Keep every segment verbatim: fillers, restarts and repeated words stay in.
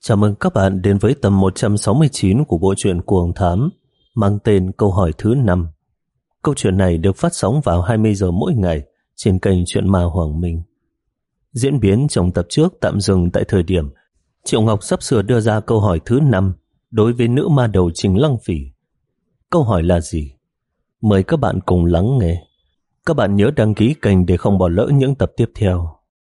Chào mừng các bạn đến với tập một trăm sáu mươi chín của bộ truyện Cuồng Thám mang tên Câu hỏi thứ năm. Câu chuyện này được phát sóng vào hai mươi giờ mỗi ngày trên kênh Truyện Ma Hoàng Minh. Diễn biến trong tập trước tạm dừng tại thời điểm Triệu Ngọc sắp sửa đưa ra câu hỏi thứ năm đối với nữ ma đầu Trình Lăng Phỉ. Câu hỏi là gì? Mời các bạn cùng lắng nghe. Các bạn nhớ đăng ký kênh để không bỏ lỡ những tập tiếp theo.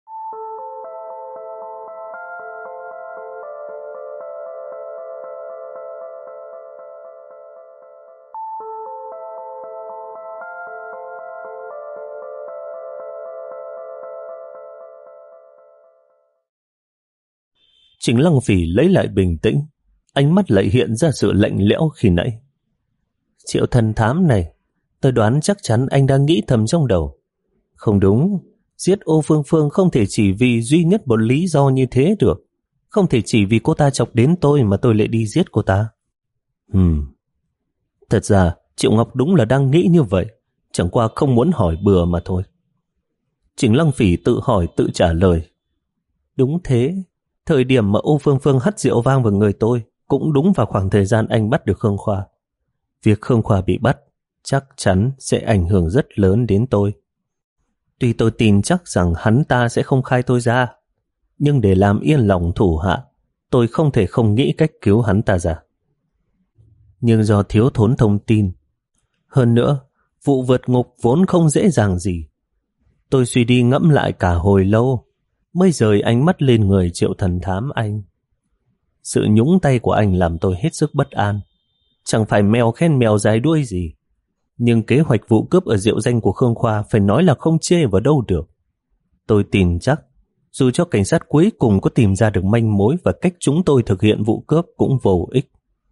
Trình Lăng Phỉ lấy lại bình tĩnh, ánh mắt lại hiện ra sự lạnh lẽo khi nãy. Triệu thần thám này, tôi đoán chắc chắn anh đang nghĩ thầm trong đầu. Không đúng, giết Ô Phương Phương không thể chỉ vì duy nhất một lý do như thế được. Không thể chỉ vì cô ta chọc đến tôi mà tôi lại đi giết cô ta. Ừm, thật ra Triệu Ngọc đúng là đang nghĩ như vậy, chẳng qua không muốn hỏi bừa mà thôi. Trình Lăng Phỉ tự hỏi tự trả lời. Đúng thế. Thời điểm mà Ô Phương Phương hắt rượu vang vào người tôi cũng đúng vào khoảng thời gian anh bắt được Khương Khoa. Việc Khương Khoa bị bắt chắc chắn sẽ ảnh hưởng rất lớn đến tôi. Tuy tôi tin chắc rằng hắn ta sẽ không khai tôi ra, nhưng để làm yên lòng thủ hạ, tôi không thể không nghĩ cách cứu hắn ta ra. Nhưng do thiếu thốn thông tin, hơn nữa, vụ vượt ngục vốn không dễ dàng gì. Tôi suy đi ngẫm lại cả hồi lâu, mới rời ánh mắt lên người Triệu thần thám anh. Sự nhúng tay của anh làm tôi hết sức bất an. Chẳng phải mèo khen mèo dài đuôi gì, nhưng kế hoạch vụ cướp ở rượu danh của Khương Khoa phải nói là không chê vào đâu được. Tôi tin chắc, dù cho cảnh sát cuối cùng có tìm ra được manh mối và cách chúng tôi thực hiện vụ cướp cũng vô ích.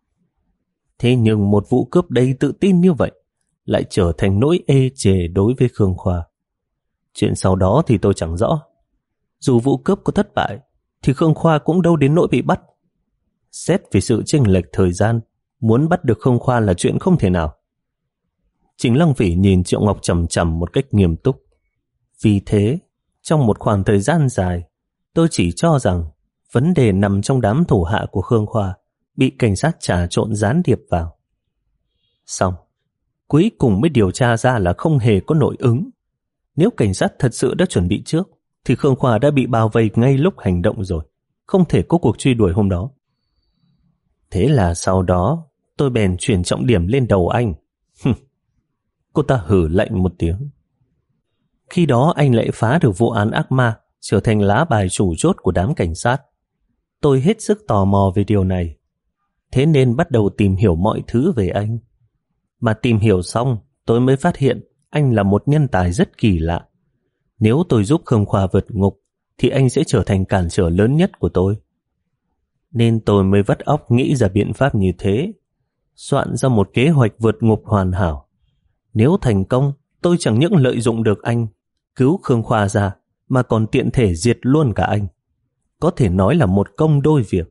Thế nhưng một vụ cướp đầy tự tin như vậy lại trở thành nỗi ê chề đối với Khương Khoa. Chuyện sau đó thì tôi chẳng rõ. Dù vụ cướp có thất bại, thì Khương Khoa cũng đâu đến nỗi bị bắt. Xét về sự chênh lệch thời gian, muốn bắt được Khương Khoa là chuyện không thể nào. Trình Lăng Phỉ nhìn Triệu Ngọc chằm chằm một cách nghiêm túc. Vì thế, trong một khoảng thời gian dài, tôi chỉ cho rằng vấn đề nằm trong đám thủ hạ của Khương Khoa bị cảnh sát trà trộn gián điệp vào. Xong, cuối cùng mới điều tra ra là không hề có nội ứng. Nếu cảnh sát thật sự đã chuẩn bị trước, thì Khương Khoa đã bị bao vây ngay lúc hành động rồi, không thể có cuộc truy đuổi hôm đó. Thế là sau đó, tôi bèn chuyển trọng điểm lên đầu anh. Cô ta hử lạnh một tiếng. Khi đó anh lại phá được vụ án ác ma, trở thành lá bài chủ chốt của đám cảnh sát. Tôi hết sức tò mò về điều này, thế nên bắt đầu tìm hiểu mọi thứ về anh. Mà tìm hiểu xong, tôi mới phát hiện anh là một nhân tài rất kỳ lạ. Nếu tôi giúp Khương Khoa vượt ngục, thì anh sẽ trở thành cản trở lớn nhất của tôi. Nên tôi mới vắt óc nghĩ ra biện pháp như thế, soạn ra một kế hoạch vượt ngục hoàn hảo. Nếu thành công, tôi chẳng những lợi dụng được anh, cứu Khương Khoa ra, mà còn tiện thể diệt luôn cả anh. Có thể nói là một công đôi việc.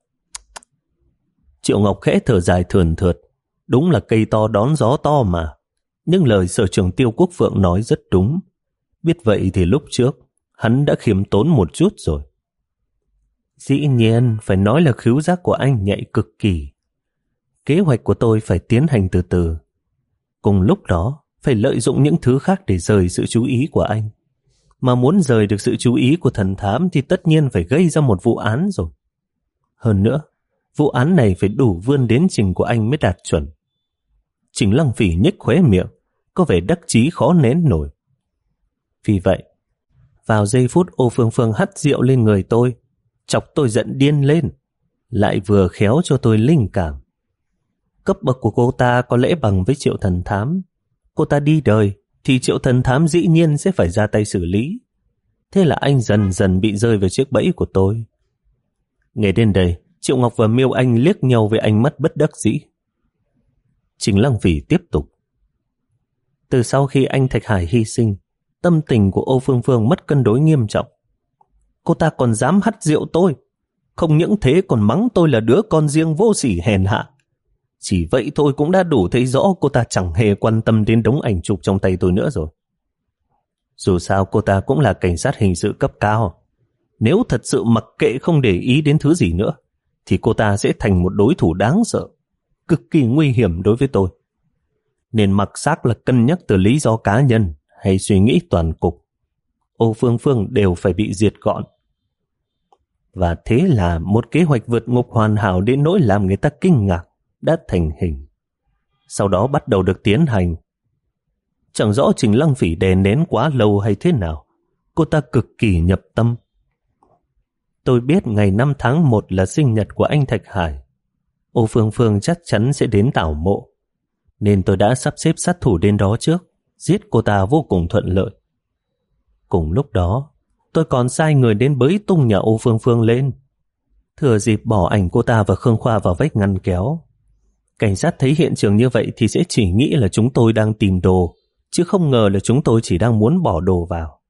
Triệu Ngọc khẽ thở dài thườn thượt. Đúng là cây to đón gió to mà. Nhưng lời sở trưởng Tiêu Quốc Phượng nói rất đúng. Biết vậy thì lúc trước, hắn đã khiêm tốn một chút rồi. Dĩ nhiên, phải nói là khứu giác của anh nhạy cực kỳ. Kế hoạch của tôi phải tiến hành từ từ. Cùng lúc đó, phải lợi dụng những thứ khác để rời sự chú ý của anh. Mà muốn rời được sự chú ý của thần thám thì tất nhiên phải gây ra một vụ án rồi. Hơn nữa, vụ án này phải đủ vươn đến trình của anh mới đạt chuẩn. Trình Lăng Phỉ nhếch khóe miệng, có vẻ đắc chí khó nén nổi. Vì vậy, vào giây phút Ô Phương Phương hắt rượu lên người tôi, chọc tôi giận điên lên, lại vừa khéo cho tôi linh cảm. Cấp bậc của cô ta có lẽ bằng với Triệu thần thám. Cô ta đi đời thì Triệu thần thám dĩ nhiên sẽ phải ra tay xử lý. Thế là anh dần dần bị rơi vào chiếc bẫy của tôi. Nghe đến đây, Triệu Ngọc và Miêu Anh liếc nhau với ánh mắt bất đắc dĩ. Trình Lăng Phỉ tiếp tục. Từ sau khi anh Thạch Hải hy sinh, tâm tình của Ô Phương Phương mất cân đối nghiêm trọng. Cô ta còn dám hắt rượu tôi. Không những thế còn mắng tôi là đứa con riêng vô sỉ hèn hạ. Chỉ vậy thôi cũng đã đủ thấy rõ cô ta chẳng hề quan tâm đến đống ảnh chụp trong tay tôi nữa rồi. Dù sao cô ta cũng là cảnh sát hình sự cấp cao. Nếu thật sự mặc kệ không để ý đến thứ gì nữa, thì cô ta sẽ thành một đối thủ đáng sợ, cực kỳ nguy hiểm đối với tôi. Nên mặc xác là cân nhắc từ lý do cá nhân hay suy nghĩ toàn cục, Ô Phương Phương đều phải bị diệt gọn. Và thế là một kế hoạch vượt ngục hoàn hảo đến nỗi làm người ta kinh ngạc đã thành hình. Sau đó bắt đầu được tiến hành. Chẳng rõ Trình Lăng Phỉ đè nén quá lâu hay thế nào, cô ta cực kỳ nhập tâm. Tôi biết ngày năm tháng một là sinh nhật của anh Thạch Hải. Ô Phương Phương chắc chắn sẽ đến tảo mộ, nên tôi đã sắp xếp sát thủ đến đó trước, giết cô ta vô cùng thuận lợi. Cùng lúc đó, tôi còn sai người đến bới tung nhà Ô Phương Phương lên, thừa dịp bỏ ảnh cô ta và Khương Khoa vào vách ngăn kéo. Cảnh sát thấy hiện trường như vậy thì sẽ chỉ nghĩ là chúng tôi đang tìm đồ, chứ không ngờ là chúng tôi chỉ đang muốn bỏ đồ vào.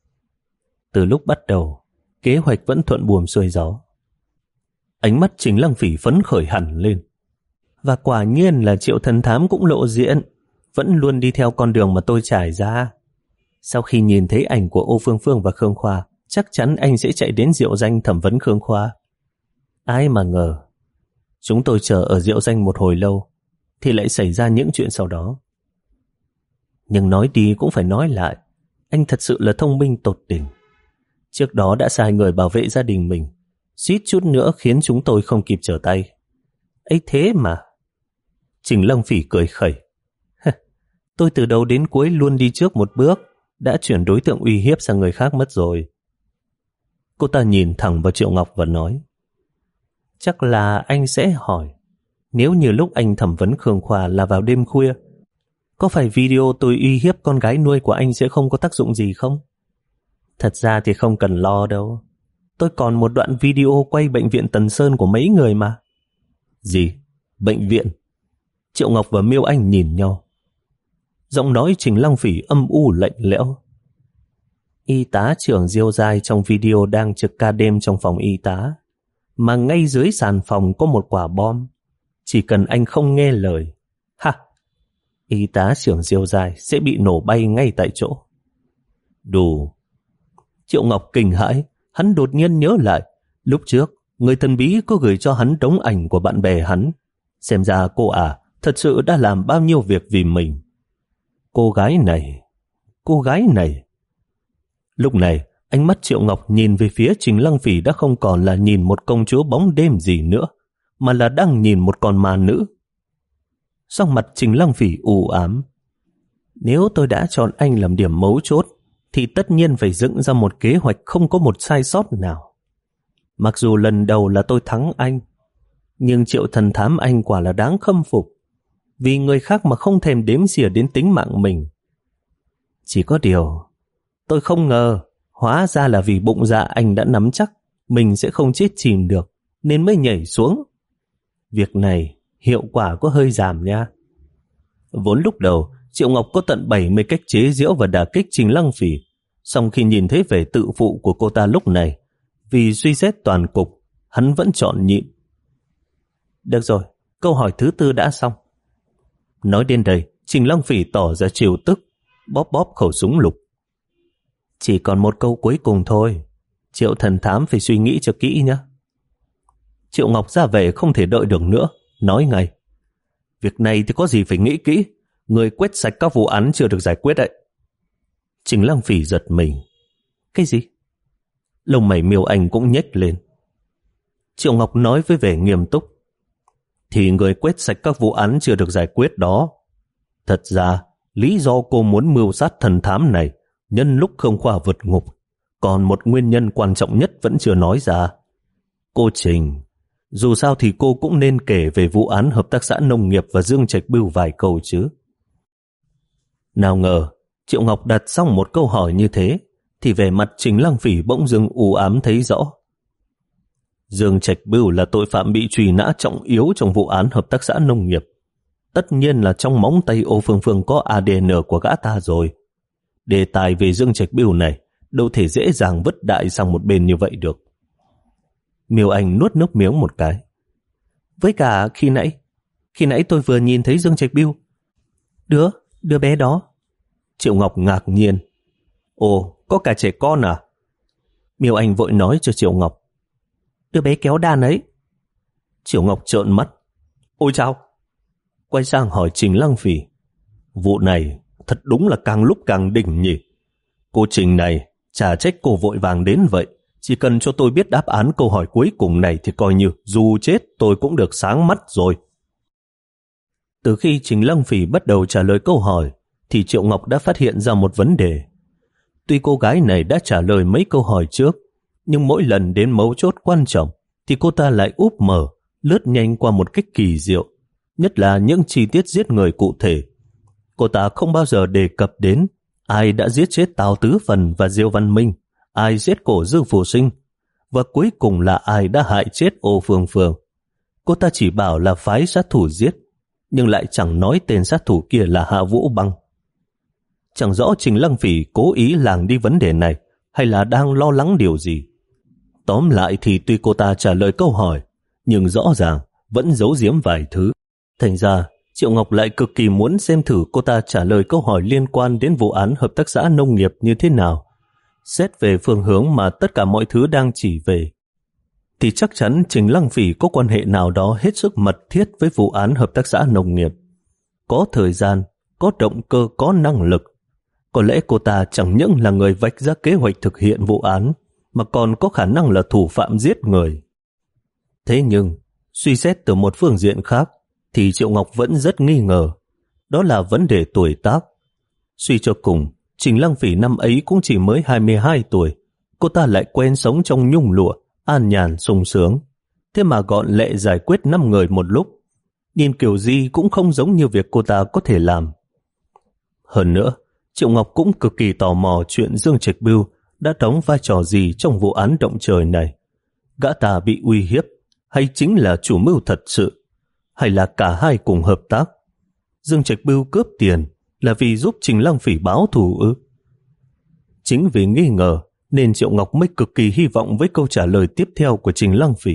Từ lúc bắt đầu, kế hoạch vẫn thuận buồm xuôi gió. Ánh mắt Trình Lăng Phỉ phấn khởi hẳn lên. Và quả nhiên là Triệu Thần Thám cũng lộ diện, vẫn luôn đi theo con đường mà tôi trải ra. Sau khi nhìn thấy ảnh của Ô Phương Phương và Khương Khoa, chắc chắn anh sẽ chạy đến Diệu Danh thẩm vấn Khương Khoa. Ai mà ngờ, chúng tôi chờ ở Diệu Danh một hồi lâu, thì lại xảy ra những chuyện sau đó. Nhưng nói đi cũng phải nói lại, anh thật sự là thông minh tột đỉnh. Trước đó đã sai người bảo vệ gia đình mình, suýt chút nữa khiến chúng tôi không kịp trở tay. Ấy thế mà. Trình Lăng Phỉ cười khẩy. Tôi từ đầu đến cuối luôn đi trước một bước, đã chuyển đối tượng uy hiếp sang người khác mất rồi. Cô ta nhìn thẳng vào Triệu Ngọc và nói, chắc là anh sẽ hỏi, nếu như lúc anh thẩm vấn Khương Khoa là vào đêm khuya, có phải video tôi uy hiếp con gái nuôi của anh sẽ không có tác dụng gì không? Thật ra thì không cần lo đâu. Tôi còn một đoạn video quay bệnh viện Tần Sơn của mấy người mà. Gì? Bệnh viện? Triệu Ngọc và Miêu Anh nhìn nhau. Giọng nói Trình Lăng Phỉ âm u lạnh lẽo. Y tá trưởng Diêu Giai trong video đang trực ca đêm trong phòng y tá, mà ngay dưới sàn phòng có một quả bom. Chỉ cần anh không nghe lời, ha, y tá trưởng Diêu Giai sẽ bị nổ bay ngay tại chỗ. Đủ. Triệu Ngọc kinh hãi, hắn đột nhiên nhớ lại, lúc trước người thần bí có gửi cho hắn đống ảnh của bạn bè hắn. Xem ra cô à thật sự đã làm bao nhiêu việc vì mình. Cô gái này, cô gái này. Lúc này, ánh mắt Triệu Ngọc nhìn về phía Trình Lăng Phỉ đã không còn là nhìn một công chúa bóng đêm gì nữa, mà là đang nhìn một con ma nữ. Sắc mặt Trình Lăng Phỉ u ám. Nếu tôi đã chọn anh làm điểm mấu chốt, thì tất nhiên phải dựng ra một kế hoạch không có một sai sót nào. Mặc dù lần đầu là tôi thắng anh, nhưng Triệu Thần Thám anh quả là đáng khâm phục, vì người khác mà không thèm đếm xỉa đến tính mạng mình. Chỉ có điều, tôi không ngờ, hóa ra là vì bụng dạ anh đã nắm chắc mình sẽ không chết chìm được, nên mới nhảy xuống. Việc này hiệu quả có hơi giảm nha. Vốn lúc đầu, Triệu Ngọc có tận bảy mươi cách chế giễu và đả kích Trình Lăng Phỉ, song khi nhìn thấy vẻ tự phụ của cô ta lúc này, vì suy xét toàn cục, hắn vẫn chọn nhịn. Được rồi, câu hỏi thứ tư đã xong. Nói đến đây, Trình Lăng Phỉ tỏ ra trìu tức, bóp bóp khẩu súng lục. Chỉ còn một câu cuối cùng thôi, Triệu Thần Thám phải suy nghĩ cho kỹ nhé. Triệu Ngọc ra về không thể đợi được nữa, nói ngay. Việc này thì có gì phải nghĩ kỹ, người quét sạch các vụ án chưa được giải quyết đấy. Trình Lăng Phỉ giật mình. Cái gì? Lông mày Miêu Anh cũng nhếch lên. Triệu Ngọc nói với vẻ nghiêm túc. Thì người quét sạch các vụ án chưa được giải quyết đó. Thật ra, lý do cô muốn mưu sát thần thám này nhân lúc Khương Khoa vượt ngục, còn một nguyên nhân quan trọng nhất vẫn chưa nói ra. Cô Trình, dù sao thì cô cũng nên kể về vụ án hợp tác xã nông nghiệp và Dương Trạch Bưu vài câu chứ. Nào ngờ, Triệu Ngọc đặt xong một câu hỏi như thế, thì về mặt Trình Lăng Phỉ bỗng dưng u ám thấy rõ. Dương Trạch Bưu là tội phạm bị truy nã trọng yếu trong vụ án hợp tác xã nông nghiệp. Tất nhiên là trong móng tay Ô Phương Phương có a đê en của gã ta rồi. Đề tài về Dương Trạch Bưu này đâu thể dễ dàng vứt đại sang một bên như vậy được. Miêu Anh nuốt nước miếng một cái. Với cả khi nãy, khi nãy tôi vừa nhìn thấy Dương Trạch Bưu. Đứa, đứa bé đó. Triệu Ngọc ngạc nhiên. Ồ, có cả trẻ con à? Miêu Anh vội nói cho Triệu Ngọc. Đứa bé kéo đàn ấy. Triệu Ngọc trợn mắt. Ôi chao! Quay sang hỏi Trình Lăng Phỉ. Vụ này thật đúng là càng lúc càng đỉnh nhỉ. Cô Trình này, chả trách cô vội vàng đến vậy. Chỉ cần cho tôi biết đáp án câu hỏi cuối cùng này thì coi như dù chết tôi cũng được sáng mắt rồi. Từ khi Trình Lăng Phỉ bắt đầu trả lời câu hỏi thì Triệu Ngọc đã phát hiện ra một vấn đề. Tuy cô gái này đã trả lời mấy câu hỏi trước, nhưng mỗi lần đến mấu chốt quan trọng thì cô ta lại úp mở, lướt nhanh qua một cách kỳ diệu, nhất là những chi tiết giết người cụ thể. Cô ta không bao giờ đề cập đến ai đã giết chết Tào Tứ Phần và Diêu Văn Minh, ai giết cổ Dương Phù Sinh, và cuối cùng là ai đã hại chết Ô Phương Phương. Cô ta chỉ bảo là phái sát thủ giết, nhưng lại chẳng nói tên sát thủ kia là Hạ Vũ Băng. Chẳng rõ Trình Lăng Phỉ cố ý lảng đi vấn đề này hay là đang lo lắng điều gì. Tóm lại thì tuy cô ta trả lời câu hỏi, nhưng rõ ràng vẫn giấu giếm vài thứ. Thành ra, Triệu Ngọc lại cực kỳ muốn xem thử cô ta trả lời câu hỏi liên quan đến vụ án hợp tác xã nông nghiệp như thế nào. Xét về phương hướng mà tất cả mọi thứ đang chỉ về, thì chắc chắn Trình Lăng Phỉ có quan hệ nào đó hết sức mật thiết với vụ án hợp tác xã nông nghiệp. Có thời gian, có động cơ, có năng lực. Có lẽ cô ta chẳng những là người vạch ra kế hoạch thực hiện vụ án, mà còn có khả năng là thủ phạm giết người. Thế nhưng, suy xét từ một phương diện khác, thì Triệu Ngọc vẫn rất nghi ngờ. Đó là vấn đề tuổi tác. Suy cho cùng, Trình Lăng Phỉ năm ấy cũng chỉ mới hai mươi hai tuổi. Cô ta lại quen sống trong nhung lụa, an nhàn sung sướng. Thế mà gọn lẹ giải quyết năm người một lúc. Nhìn kiểu gì cũng không giống như việc cô ta có thể làm. Hơn nữa, Triệu Ngọc cũng cực kỳ tò mò chuyện Dương Trạch Bưu đã đóng vai trò gì trong vụ án động trời này. Gã ta bị uy hiếp, hay chính là chủ mưu thật sự, hay là cả hai cùng hợp tác? Dương Trạch Bưu cướp tiền là vì giúp Trình Lăng Phỉ báo thù ư? Chính vì nghi ngờ nên Triệu Ngọc mới cực kỳ hy vọng với câu trả lời tiếp theo của Trình Lăng Phỉ.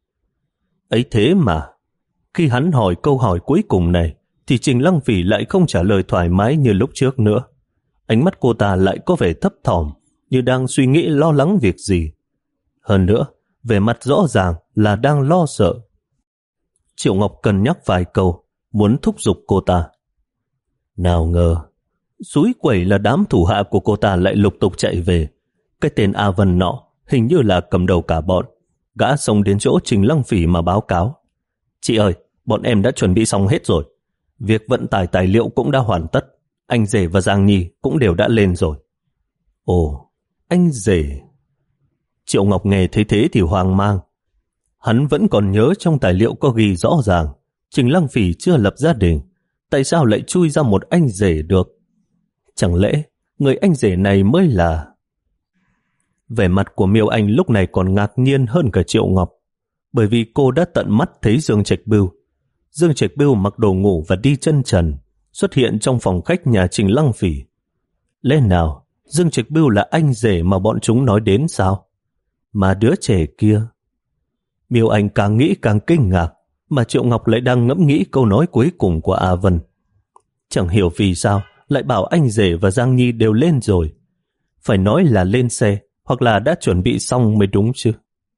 Ấy thế mà, khi hắn hỏi câu hỏi cuối cùng này, thì Trình Lăng Phỉ lại không trả lời thoải mái như lúc trước nữa. Ánh mắt cô ta lại có vẻ thấp thỏm, như đang suy nghĩ lo lắng việc gì. Hơn nữa, vẻ mặt rõ ràng là đang lo sợ. Triệu Ngọc cân nhắc vài câu, muốn thúc giục cô ta. Nào ngờ, xúi quẩy là đám thủ hạ của cô ta lại lục tục chạy về. Cái tên A Vân nọ hình như là cầm đầu cả bọn. Gã xông đến chỗ Trình Lăng Phỉ mà báo cáo. Chị ơi, bọn em đã chuẩn bị xong hết rồi. Việc vận tải tài liệu cũng đã hoàn tất. Anh rể và Giang Nhi cũng đều đã lên rồi. Ồ, anh rể. Triệu Ngọc nghe thấy thế thì hoang mang. Hắn vẫn còn nhớ trong tài liệu có ghi rõ ràng Trình Lăng Phỉ chưa lập gia đình. Tại sao lại chui ra một anh rể được? Chẳng lẽ người anh rể này mới là... Vẻ mặt của Miêu Anh lúc này còn ngạc nhiên hơn cả Triệu Ngọc, bởi vì cô đã tận mắt thấy Dương Trạch Bưu. Dương Trạch Bưu mặc đồ ngủ và đi chân trần, xuất hiện trong phòng khách nhà Trình Lăng Phỉ. Lẽ nào Dương Trạch Bưu là anh rể mà bọn chúng nói đến sao? Mà đứa trẻ kia... Miêu Anh càng nghĩ càng kinh ngạc, mà Triệu Ngọc lại đang ngẫm nghĩ câu nói cuối cùng của A Vân. Chẳng hiểu vì sao lại bảo anh rể và Giang Nhi đều lên rồi. Phải nói là lên xe, hoặc là đã chuẩn bị xong mới đúng chứ.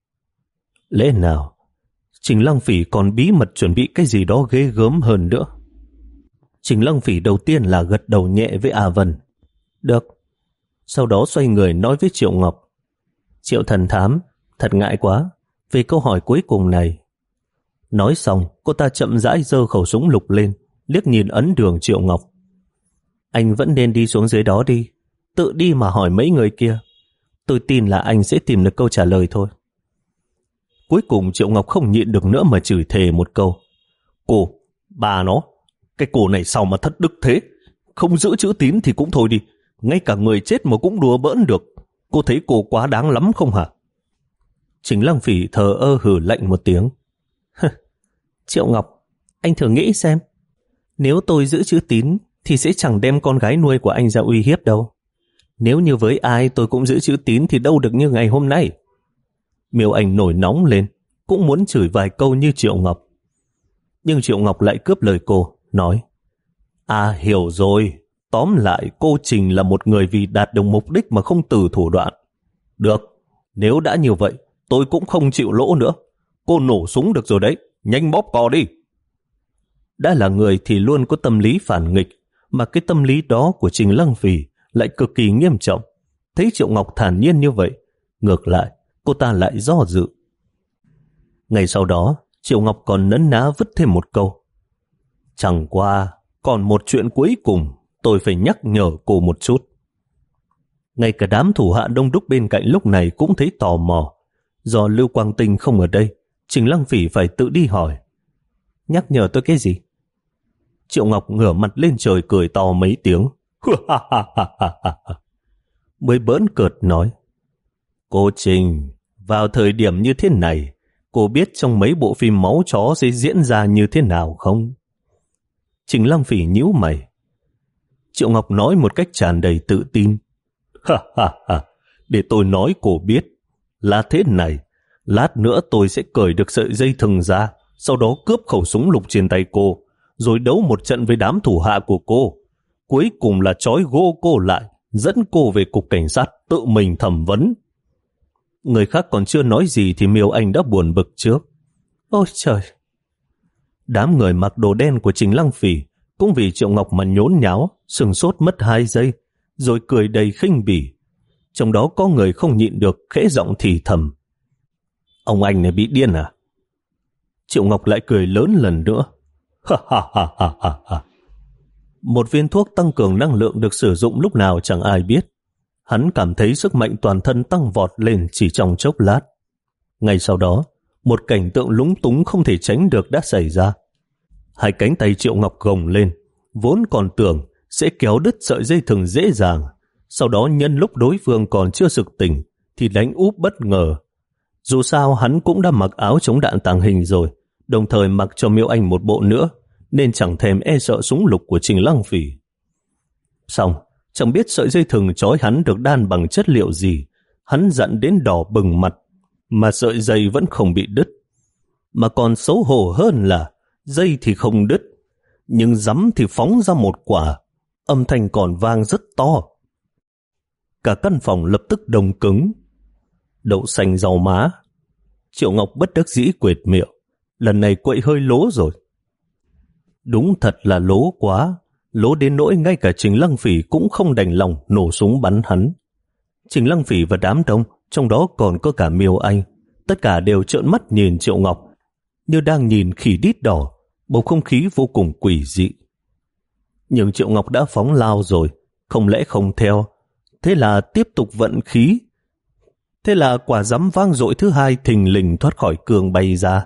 Lẽ nào Trình Lăng Phỉ còn bí mật chuẩn bị cái gì đó ghê gớm hơn nữa? Trình Lăng Phỉ đầu tiên là gật đầu nhẹ với A Vân. Được. Sau đó xoay người nói với Triệu Ngọc. Triệu thần thám, thật ngại quá về câu hỏi cuối cùng này. Nói xong, cô ta chậm rãi giơ khẩu súng lục lên, liếc nhìn ấn đường Triệu Ngọc. Anh vẫn nên đi xuống dưới đó đi, tự đi mà hỏi mấy người kia. Tôi tin là anh sẽ tìm được câu trả lời thôi. Cuối cùng Triệu Ngọc không nhịn được nữa mà chửi thề một câu. Cô, bà nó, cái cô này sao mà thất đức thế? Không giữ chữ tín thì cũng thôi đi, ngay cả người chết mà cũng đùa bỡn được. Cô thấy cô quá đáng lắm không hả? Trình Lăng Phỉ thờ ơ hừ lạnh một tiếng. Triệu Ngọc, anh thử nghĩ xem, nếu tôi giữ chữ tín thì sẽ chẳng đem con gái nuôi của anh ra uy hiếp đâu. Nếu như với ai tôi cũng giữ chữ tín thì đâu được như ngày hôm nay. Miêu Anh nổi nóng lên, cũng muốn chửi vài câu như Triệu Ngọc. Nhưng Triệu Ngọc lại cướp lời cô, nói: À hiểu rồi, tóm lại cô Trình là một người vì đạt được mục đích mà không từ thủ đoạn. Được, nếu đã như vậy, tôi cũng không chịu lỗ nữa. Cô nổ súng được rồi đấy, nhanh bóp cò đi. Đã là người thì luôn có tâm lý phản nghịch, mà cái tâm lý đó của Trình Lăng Phỉ lại cực kỳ nghiêm trọng. Thấy Triệu Ngọc thản nhiên như vậy, ngược lại, cô ta lại do dự. Ngày sau đó, Triệu Ngọc còn nấn ná vứt thêm một câu. Chẳng qua, còn một chuyện cuối cùng, tôi phải nhắc nhở cô một chút. Ngay cả đám thủ hạ đông đúc bên cạnh lúc này cũng thấy tò mò. Do Lưu Quang Tinh không ở đây, Trình Lăng Phỉ phải tự đi hỏi. Nhắc nhở tôi cái gì? Triệu Ngọc ngửa mặt lên trời cười to mấy tiếng. Mới bỡn cợt nói. Cô Trình, vào thời điểm như thế này, cô biết trong mấy bộ phim máu chó sẽ diễn ra như thế nào không? Trình Lăng Phỉ nhíu mày. Triệu Ngọc nói một cách tràn đầy tự tin. Ha ha ha, để tôi nói cô biết. Là thế này, lát nữa tôi sẽ cởi được sợi dây thừng ra, sau đó cướp khẩu súng lục trên tay cô, rồi đấu một trận với đám thủ hạ của cô. Cuối cùng là trói gô cô lại, dẫn cô về cục cảnh sát tự mình thẩm vấn. Người khác còn chưa nói gì thì Miêu Anh đã buồn bực trước. Ôi trời! Đám người mặc đồ đen của Trình Lăng Phỉ cũng vì Triệu Ngọc mà nhốn nháo, sừng sốt mất hai giây, rồi cười đầy khinh bỉ. Trong đó có người không nhịn được khẽ giọng thì thầm. Ông anh này bị điên à? Triệu Ngọc lại cười lớn lần nữa. Ha ha ha ha ha ha. Một viên thuốc tăng cường năng lượng được sử dụng lúc nào chẳng ai biết. Hắn cảm thấy sức mạnh toàn thân tăng vọt lên chỉ trong chốc lát. Ngay sau đó, một cảnh tượng lúng túng không thể tránh được đã xảy ra. Hai cánh tay Triệu Ngọc gồng lên, vốn còn tưởng sẽ kéo đứt sợi dây thừng dễ dàng. Sau đó nhân lúc đối phương còn chưa sực tỉnh thì đánh úp bất ngờ. Dù sao hắn cũng đã mặc áo chống đạn tàng hình rồi, đồng thời mặc cho Miêu Anh một bộ nữa, nên chẳng thèm e sợ súng lục của Trình Lăng Phỉ. Xong, chẳng biết sợi dây thừng trói hắn được đan bằng chất liệu gì, hắn giận đến đỏ bừng mặt, mà sợi dây vẫn không bị đứt. Mà còn xấu hổ hơn là dây thì không đứt, nhưng rắm thì phóng ra một quả, âm thanh còn vang rất to. Cả căn phòng lập tức đông cứng. Đậu xanh rau má. Triệu Ngọc bất đắc dĩ quệt miệng. Lần này quậy hơi lố rồi. Đúng thật là lố quá. Lố đến nỗi ngay cả Trình Lăng Phỉ cũng không đành lòng nổ súng bắn hắn. Trình Lăng Phỉ và đám đông, trong đó còn có cả Miêu Anh, tất cả đều trợn mắt nhìn Triệu Ngọc, như đang nhìn khỉ đít đỏ. Bầu không khí vô cùng quỷ dị. Nhưng Triệu Ngọc đã phóng lao rồi, không lẽ không theo? Thế là tiếp tục vận khí. Thế là quả giấm vang dội thứ hai thình lình thoát khỏi cương bay ra.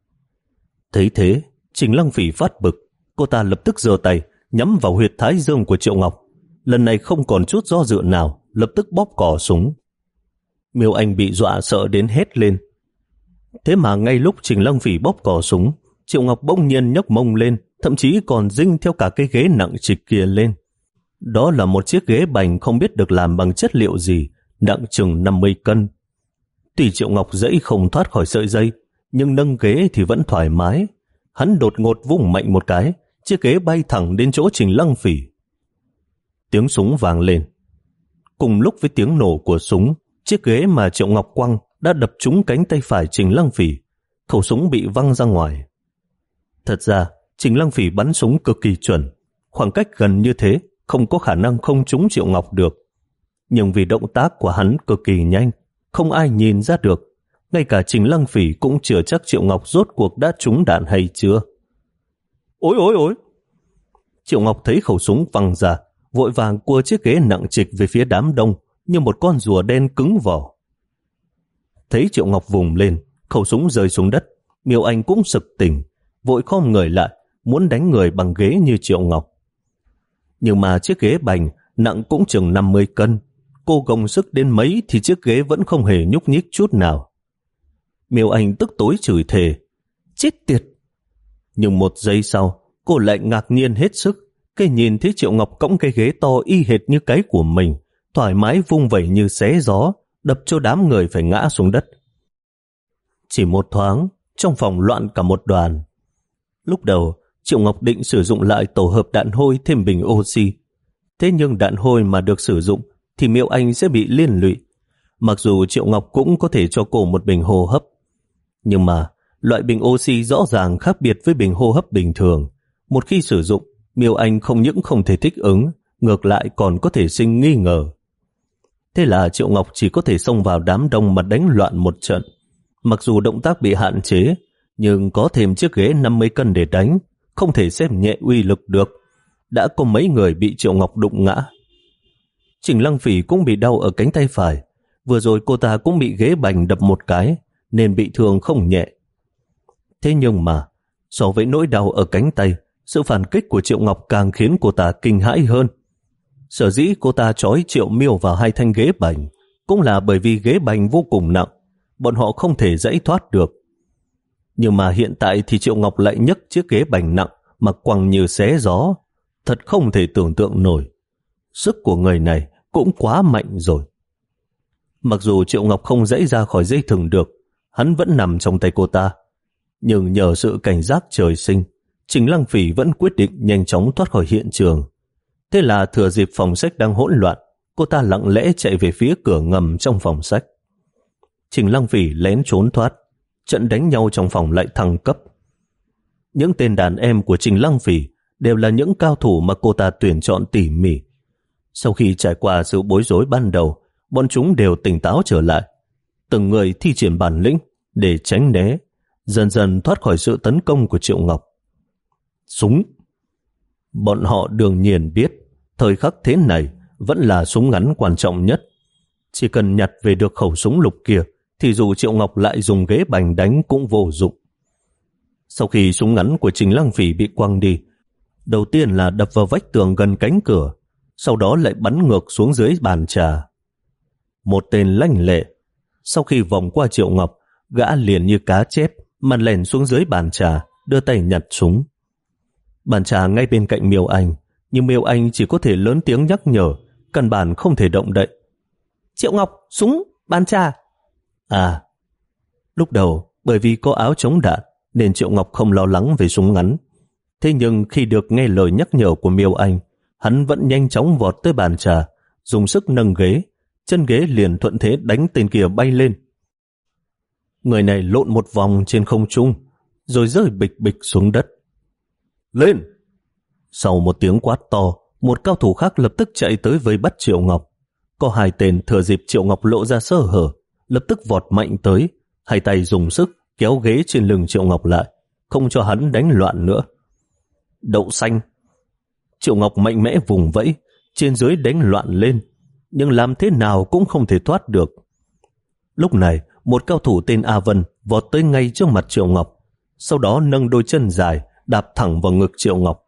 Thấy thế, Trình Lăng Phỉ phát bực. Cô ta lập tức giơ tay nhắm vào huyệt thái dương của Triệu Ngọc. Lần này không còn chút do dự nào, lập tức bóp cò súng. Miêu Anh bị dọa sợ đến hét lên. Thế mà ngay lúc Trình Lăng Phỉ bóp cò súng, Triệu Ngọc bỗng nhiên nhấc mông lên, thậm chí còn dinh theo cả cái ghế nặng trịch kia lên. Đó là một chiếc ghế bành không biết được làm bằng chất liệu gì, nặng chừng năm mươi cân. Tuy Triệu Ngọc dãy không thoát khỏi sợi dây, nhưng nâng ghế thì vẫn thoải mái. Hắn đột ngột vung mạnh một cái, chiếc ghế bay thẳng đến chỗ Trình Lăng Phỉ. Tiếng súng vang lên. Cùng lúc với tiếng nổ của súng, chiếc ghế mà Triệu Ngọc quăng đã đập trúng cánh tay phải Trình Lăng Phỉ. Khẩu súng bị văng ra ngoài. Thật ra, Trình Lăng Phỉ bắn súng cực kỳ chuẩn. Khoảng cách gần như thế, không có khả năng không trúng Triệu Ngọc được. Nhưng vì động tác của hắn cực kỳ nhanh, không ai nhìn ra được. Ngay cả Trình Lăng Phỉ cũng chưa chắc Triệu Ngọc rốt cuộc đã trúng đạn hay chưa. Ôi ôi ôi! Triệu Ngọc thấy khẩu súng văng ra, vội vàng cua chiếc ghế nặng trịch về phía đám đông như một con rùa đen cứng vỏ. Thấy Triệu Ngọc vùng lên, khẩu súng rơi xuống đất, Miêu Anh cũng sực tỉnh, vội khom người lại, muốn đánh người bằng ghế như Triệu Ngọc. Nhưng mà chiếc ghế bành nặng cũng chừng năm mươi cân, cô gồng sức đến mấy thì chiếc ghế vẫn không hề nhúc nhích chút nào. Miêu Anh tức tối chửi thề, chết tiệt. Nhưng một giây sau, cô lại ngạc nhiên hết sức, cái nhìn thấy Triệu Ngọc cõng cái ghế to y hệt như cái của mình, thoải mái vung vẩy như xé gió, đập cho đám người phải ngã xuống đất. Chỉ một thoáng, trong phòng loạn cả một đoàn. Lúc đầu, Triệu Ngọc định sử dụng lại tổ hợp đạn hôi thêm bình oxy. Thế nhưng đạn hôi mà được sử dụng thì Miêu Anh sẽ bị liên lụy. Mặc dù Triệu Ngọc cũng có thể cho cô một bình hô hấp. Nhưng mà Loại bình oxy rõ ràng khác biệt với bình hô hấp bình thường. Một khi sử dụng, Miêu Anh không những không thể thích ứng, ngược lại còn có thể sinh nghi ngờ. Thế là Triệu Ngọc chỉ có thể xông vào đám đông mà đánh loạn một trận. Mặc dù động tác bị hạn chế, nhưng có thêm chiếc ghế năm mươi cân để đánh, không thể xem nhẹ uy lực được. Đã có mấy người bị Triệu Ngọc đụng ngã. Trình Lăng Phỉ cũng bị đau ở cánh tay phải. Vừa rồi cô ta cũng bị ghế bành đập một cái, nên bị thương không nhẹ. Thế nhưng mà, so với nỗi đau ở cánh tay, sự phản kích của Triệu Ngọc càng khiến cô ta kinh hãi hơn. Sở dĩ cô ta trói Triệu Miêu vào hai thanh ghế bành, cũng là bởi vì ghế bành vô cùng nặng, bọn họ không thể giãy thoát được. Nhưng mà hiện tại thì Triệu Ngọc lại nhấc chiếc ghế bành nặng mà quăng như xé gió, thật không thể tưởng tượng nổi. Sức của người này cũng quá mạnh rồi. Mặc dù Triệu Ngọc không giãy ra khỏi dây thừng được, hắn vẫn nằm trong tay cô ta. Nhưng nhờ sự cảnh giác trời sinh, Trình Lăng Phỉ vẫn quyết định nhanh chóng thoát khỏi hiện trường. Thế là thừa dịp phòng sách đang hỗn loạn, cô ta lặng lẽ chạy về phía cửa ngầm trong phòng sách. Trình Lăng Phỉ lén trốn thoát, trận đánh nhau trong phòng lại thăng cấp. Những tên đàn em của Trình Lăng Phỉ đều là những cao thủ mà cô ta tuyển chọn tỉ mỉ. Sau khi trải qua sự bối rối ban đầu, bọn chúng đều tỉnh táo trở lại. Từng người thi triển bản lĩnh để tránh né, dần dần thoát khỏi sự tấn công của Triệu Ngọc. Súng. Bọn họ đương nhiên biết, thời khắc thế này vẫn là súng ngắn quan trọng nhất. Chỉ cần nhặt về được khẩu súng lục kia, thì dù Triệu Ngọc lại dùng ghế bành đánh cũng vô dụng. Sau khi súng ngắn của Trình Lăng Phỉ bị quăng đi, đầu tiên là đập vào vách tường gần cánh cửa, sau đó lại bắn ngược xuống dưới bàn trà. Một tên lanh lẹ, sau khi vòng qua Triệu Ngọc, gã liền như cá chép mà lèn xuống dưới bàn trà, đưa tay nhặt súng. Bàn trà ngay bên cạnh Miêu Anh, nhưng Miêu Anh chỉ có thể lớn tiếng nhắc nhở, căn bản không thể động đậy. Triệu Ngọc, súng, bàn trà. À, lúc đầu bởi vì có áo chống đạn nên Triệu Ngọc không lo lắng về súng ngắn. Thế nhưng khi được nghe lời nhắc nhở của Miêu Anh, hắn vẫn nhanh chóng vọt tới bàn trà, dùng sức nâng ghế, chân ghế liền thuận thế đánh tên kia bay lên. Người này lộn một vòng trên không trung, rồi rơi bịch bịch xuống đất. Lên! Sau một tiếng quát to, một cao thủ khác lập tức chạy tới với bắt Triệu Ngọc. Có hai tên thừa dịp Triệu Ngọc lộ ra sơ hở, lập tức vọt mạnh tới, hai tay dùng sức kéo ghế trên lưng Triệu Ngọc lại, không cho hắn đánh loạn nữa. Đậu xanh! Triệu Ngọc mạnh mẽ vùng vẫy, trên dưới đánh loạn lên, nhưng làm thế nào cũng không thể thoát được. Lúc này, một cao thủ tên A Vân vọt tới ngay trước mặt Triệu Ngọc, sau đó nâng đôi chân dài, đạp thẳng vào ngực Triệu Ngọc.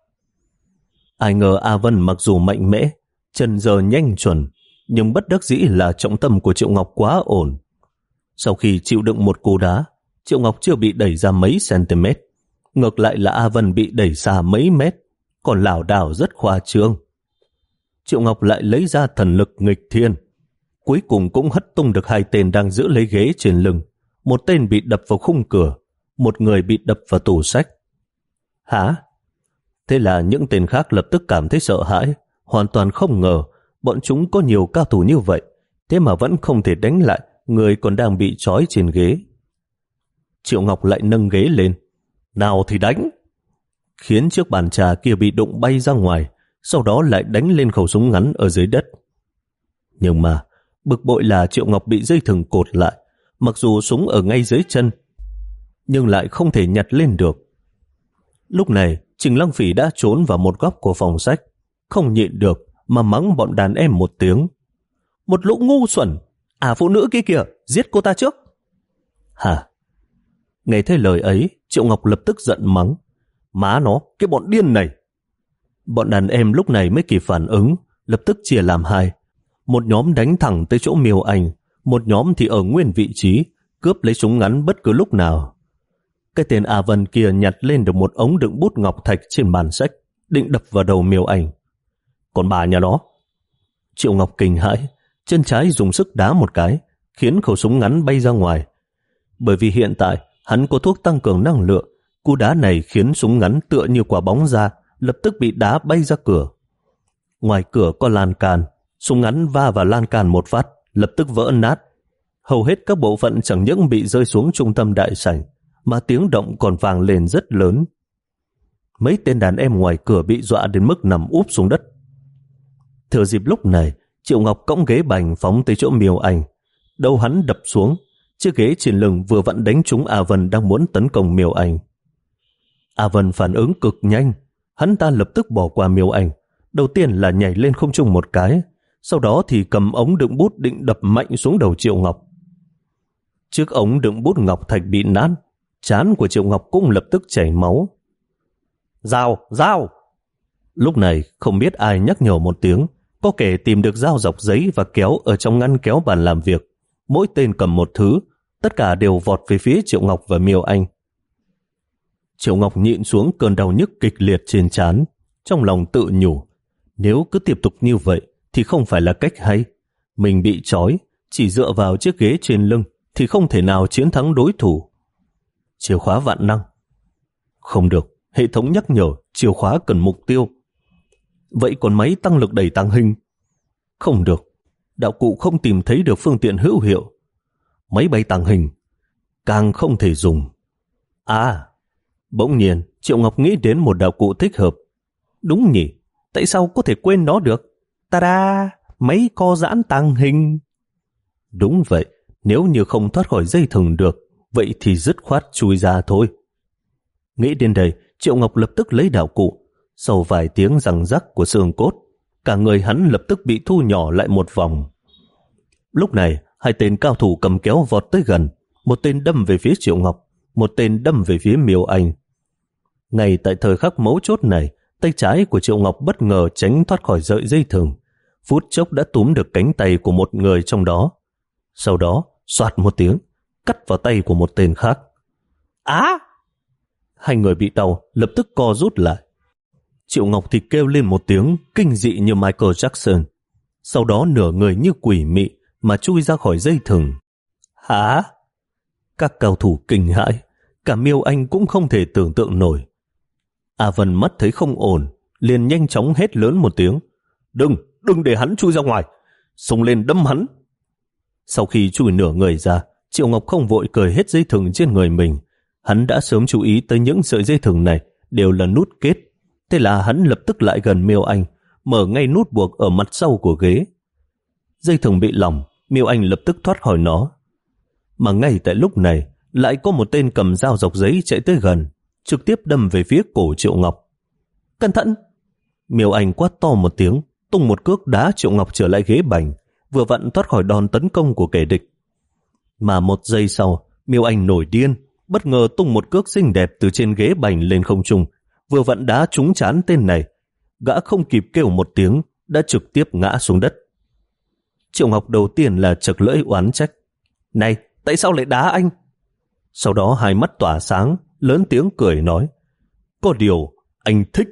Ai ngờ A Vân mặc dù mạnh mẽ, chân giờ nhanh chuẩn, nhưng bất đắc dĩ là trọng tâm của Triệu Ngọc quá ổn. Sau khi chịu đựng một cú đá, Triệu Ngọc chưa bị đẩy ra mấy cm, ngược lại là A Vân bị đẩy xa mấy mét, còn lảo đảo rất khoa trương. Triệu Ngọc lại lấy ra thần lực nghịch thiên, cuối cùng cũng hất tung được hai tên đang giữ lấy ghế trên lưng. Một tên bị đập vào khung cửa, một người bị đập vào tủ sách. Hả? Thế là những tên khác lập tức cảm thấy sợ hãi, hoàn toàn không ngờ bọn chúng có nhiều cao thủ như vậy, thế mà vẫn không thể đánh lại người còn đang bị trói trên ghế. Triệu Ngọc lại nâng ghế lên. Nào thì đánh! Khiến chiếc bàn trà kia bị đụng bay ra ngoài, sau đó lại đánh lên khẩu súng ngắn ở dưới đất. Nhưng mà, bực bội là Triệu Ngọc bị dây thừng cột lại, mặc dù súng ở ngay dưới chân, nhưng lại không thể nhặt lên được. Lúc này, Trình Lăng Phỉ đã trốn vào một góc của phòng sách, không nhịn được mà mắng bọn đàn em một tiếng. Một lũ ngu xuẩn, à phụ nữ kia kìa, giết cô ta trước. Hả? Nghe thấy lời ấy, Triệu Ngọc lập tức giận mắng. Má nó, cái bọn điên này! Bọn đàn em lúc này mới kịp phản ứng, lập tức chia làm hai. Một nhóm đánh thẳng tới chỗ Miêu Anh, một nhóm thì ở nguyên vị trí, cướp lấy súng ngắn bất cứ lúc nào. Cái tên A Vân kia nhặt lên được một ống đựng bút ngọc thạch trên bàn sách, định đập vào đầu Miêu Anh. Còn bà nhà nó! Triệu Ngọc kinh hãi, chân trái dùng sức đá một cái, khiến khẩu súng ngắn bay ra ngoài. Bởi vì hiện tại hắn có thuốc tăng cường năng lượng, cú đá này khiến súng ngắn tựa như quả bóng ra, lập tức bị đá bay ra cửa. Ngoài cửa có lan can, súng ngắn va vào lan can một phát, lập tức vỡ nát. Hầu hết các bộ phận chẳng những bị rơi xuống trung tâm đại sảnh, mà tiếng động còn vang lên rất lớn. Mấy tên đàn em ngoài cửa bị dọa đến mức nằm úp xuống đất. Thừa dịp lúc này, Triệu Ngọc cõng ghế bành phóng tới chỗ Miêu Anh. Đầu hắn đập xuống, chiếc ghế trên lưng vừa vặn đánh trúng A Vân đang muốn tấn công Miêu Anh. A Vân phản ứng cực nhanh, hắn ta lập tức bỏ qua Miêu Anh. Đầu tiên là nhảy lên không trung một cái, sau đó thì cầm ống đựng bút định đập mạnh xuống đầu Triệu Ngọc. Chiếc ống đựng bút ngọc thạch bị nát, trán của Triệu Ngọc cũng lập tức chảy máu. Dao, dao! Lúc này không biết ai nhắc nhở một tiếng, có kẻ tìm được dao dọc giấy và kéo ở trong ngăn kéo bàn làm việc. Mỗi tên cầm một thứ, tất cả đều vọt về phía Triệu Ngọc và Miêu Anh. Triệu Ngọc nhịn xuống cơn đau nhức kịch liệt trên trán, trong lòng tự nhủ, nếu cứ tiếp tục như vậy thì không phải là cách hay. Mình bị trói, chỉ dựa vào chiếc ghế trên lưng thì không thể nào chiến thắng đối thủ. Chìa khóa vạn năng. Không được, hệ thống nhắc nhở chìa khóa cần mục tiêu. Vậy còn máy tăng lực đẩy tàng hình? Không được, đạo cụ không tìm thấy được phương tiện hữu hiệu. Máy bay tàng hình càng không thể dùng. À, bỗng nhiên Triệu Ngọc nghĩ đến một đạo cụ thích hợp. Đúng nhỉ, tại sao có thể quên nó được? Ta-da, máy co giãn tàng hình. Đúng vậy, nếu như không thoát khỏi dây thừng được, vậy thì dứt khoát chui ra thôi. Nghĩ đến đây, Triệu Ngọc lập tức lấy đạo cụ. Sau vài tiếng răng rắc của xương cốt, cả người hắn lập tức bị thu nhỏ lại một vòng. Lúc này, hai tên cao thủ cầm kéo vọt tới gần, một tên đâm về phía Triệu Ngọc, một tên đâm về phía Miêu Anh. Ngay tại thời khắc mấu chốt này, tay trái của Triệu Ngọc bất ngờ tránh thoát khỏi sợi dây thừng, phút chốc đã túm được cánh tay của một người trong đó. Sau đó, xoạt một tiếng, cắt vào tay của một tên khác. Á! Hai người bị đau, lập tức co rút lại. Triệu Ngọc thì kêu lên một tiếng kinh dị như Michael Jackson. Sau đó nửa người như quỷ mị mà chui ra khỏi dây thừng. Hả? Các cao thủ kinh hãi, cả Miêu Anh cũng không thể tưởng tượng nổi. A Vân mắt thấy không ổn, liền nhanh chóng hét lớn một tiếng. Đừng, đừng để hắn chui ra ngoài, xông lên đâm hắn. Sau khi chui nửa người ra, Triệu Ngọc không vội cởi hết dây thừng trên người mình. Hắn đã sớm chú ý tới những sợi dây thừng này đều là nút kết. Thế là hắn lập tức lại gần Miêu Anh, mở ngay nút buộc ở mặt sau của ghế. Dây thừng bị lỏng, Miêu Anh lập tức thoát khỏi nó. Mà ngay tại lúc này, lại có một tên cầm dao dọc giấy chạy tới gần, trực tiếp đâm về phía cổ Triệu Ngọc. Cẩn thận! Miêu Anh quát to một tiếng, tung một cước đá Triệu Ngọc trở lại ghế bành, vừa vặn thoát khỏi đòn tấn công của kẻ địch. Mà một giây sau, Miêu Anh nổi điên, bất ngờ tung một cước xinh đẹp từ trên ghế bành lên không trung, vừa vặn đá trúng trán tên này. Gã không kịp kêu một tiếng, đã trực tiếp ngã xuống đất. Triệu Ngọc đầu tiên là chật lưỡi oán trách. Này, tại sao lại đá anh? Sau đó hai mắt tỏa sáng, lớn tiếng cười nói. Có điều, anh thích.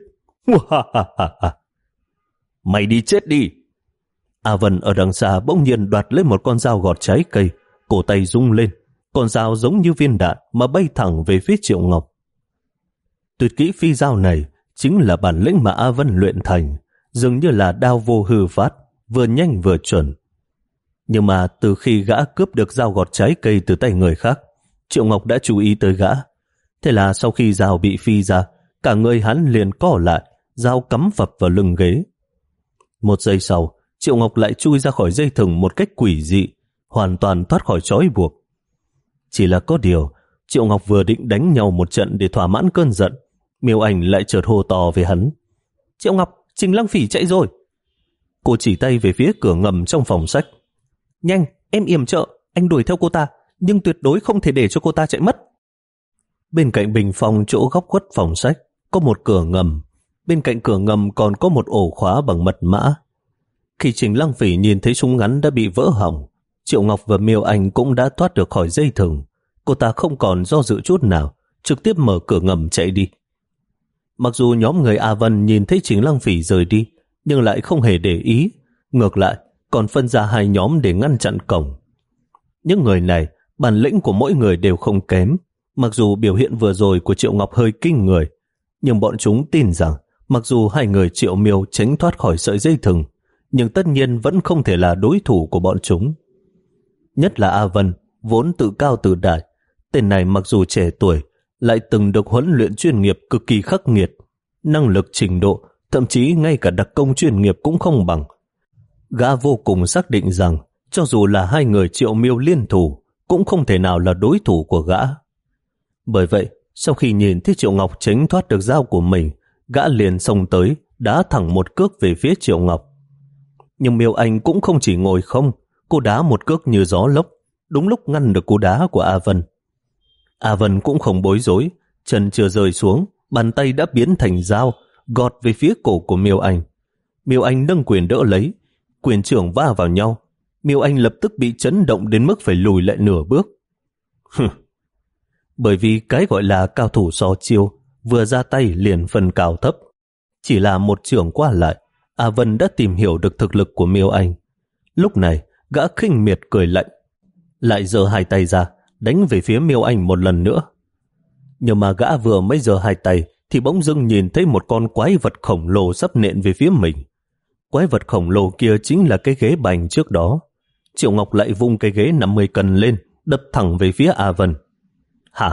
Mày đi chết đi. A Vân ở đằng xa bỗng nhiên đoạt lấy một con dao gọt trái cây, cổ tay rung lên. Con dao giống như viên đạn mà bay thẳng về phía Triệu Ngọc. Tuyệt kỹ phi dao này chính là bản lĩnh mà A Vân luyện thành, dường như là đao vô hư phát, vừa nhanh vừa chuẩn. Nhưng mà từ khi gã cướp được dao gọt trái cây từ tay người khác, Triệu Ngọc đã chú ý tới gã. Thế là sau khi dao bị phi ra, cả người hắn liền co lại, dao cắm phập vào lưng ghế. Một giây sau, Triệu Ngọc lại chui ra khỏi dây thừng một cách quỷ dị, hoàn toàn thoát khỏi trói buộc. Chỉ là có điều, Triệu Ngọc vừa định đánh nhau một trận để thỏa mãn cơn giận, Miêu Anh lại chợt hô to về hắn. Triệu Ngọc, Trình Lăng Phỉ chạy rồi. Cô chỉ tay về phía cửa ngầm trong phòng sách. Nhanh, em yểm trợ, anh đuổi theo cô ta, nhưng tuyệt đối không thể để cho cô ta chạy mất. Bên cạnh bình phong chỗ góc khuất phòng sách có một cửa ngầm, bên cạnh cửa ngầm còn có một ổ khóa bằng mật mã. Khi Trình Lăng Phỉ nhìn thấy súng ngắn đã bị vỡ hỏng, Triệu Ngọc và Miêu Anh cũng đã thoát được khỏi dây thừng. Cô ta không còn do dự chút nào, trực tiếp mở cửa ngầm chạy đi. Mặc dù nhóm người A Vân nhìn thấy Trình Lăng Phỉ rời đi, nhưng lại không hề để ý, ngược lại còn phân ra hai nhóm để ngăn chặn cổng. Những người này, bản lĩnh của mỗi người đều không kém. Mặc dù biểu hiện vừa rồi của Triệu Ngọc hơi kinh người, nhưng bọn chúng tin rằng mặc dù hai người Triệu Miêu tránh thoát khỏi sợi dây thừng, nhưng tất nhiên vẫn không thể là đối thủ của bọn chúng. Nhất là A Vân, vốn tự cao tự đại, Tên này mặc dù trẻ tuổi, lại từng được huấn luyện chuyên nghiệp cực kỳ khắc nghiệt, năng lực trình độ, thậm chí ngay cả đặc công chuyên nghiệp cũng không bằng. Gã vô cùng xác định rằng cho dù là hai người Triệu Miêu liên thủ cũng không thể nào là đối thủ của gã. Bởi vậy, sau khi nhìn thấy Triệu Ngọc tránh thoát được dao của mình, gã liền xông tới, đá thẳng một cước về phía Triệu Ngọc. Nhưng Miêu Anh cũng không chỉ ngồi không, cô đá một cước như gió lốc, đúng lúc ngăn được cú đá của A Vân. A Vân cũng không bối rối, chân chưa rơi xuống, bàn tay đã biến thành dao, gọt về phía cổ của Miêu Anh. Miêu Anh nâng quyền đỡ lấy, quyền trưởng va vào nhau. Miêu Anh lập tức bị chấn động đến mức phải lùi lại nửa bước. Bởi vì cái gọi là cao thủ so chiêu, vừa ra tay liền phân cao thấp. Chỉ là một trưởng qua lại, A Vân đã tìm hiểu được thực lực của Miêu Anh. Lúc này, gã khinh miệt cười lạnh, lại giơ hai tay ra, đánh về phía Miêu Anh một lần nữa. Nhưng mà gã vừa mới giơ hai tay, thì bỗng dưng nhìn thấy một con quái vật khổng lồ sắp nện về phía mình. Quái vật khổng lồ kia chính là cái ghế bành trước đó. Triệu Ngọc lại vung cái ghế năm mươi cân lên, đập thẳng về phía A Vân. Hả?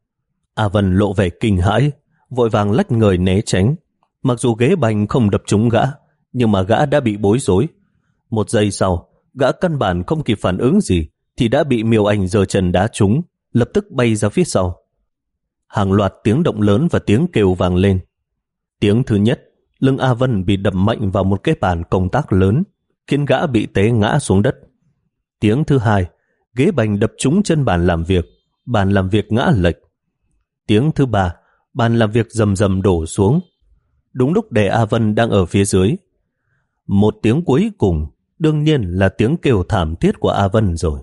A Vân lộ vẻ kinh hãi, vội vàng lách người né tránh. Mặc dù ghế bành không đập trúng gã, nhưng mà gã đã bị bối rối. Một giây sau, gã căn bản không kịp phản ứng gì, thì đã bị Miêu Anh giơ chân đá trúng, lập tức bay ra phía sau. Hàng loạt tiếng động lớn và tiếng kêu vang lên. Tiếng thứ nhất, lưng A Vân bị đập mạnh vào một cái bàn công tác lớn, khiến gã bị té ngã xuống đất. Tiếng thứ hai, ghế bành đập trúng chân bàn làm việc, bàn làm việc ngã lệch. Tiếng thứ ba, bàn làm việc rầm rầm đổ xuống, đúng lúc đè A Vân đang ở phía dưới. Một tiếng cuối cùng, đương nhiên là tiếng kêu thảm thiết của A Vân rồi.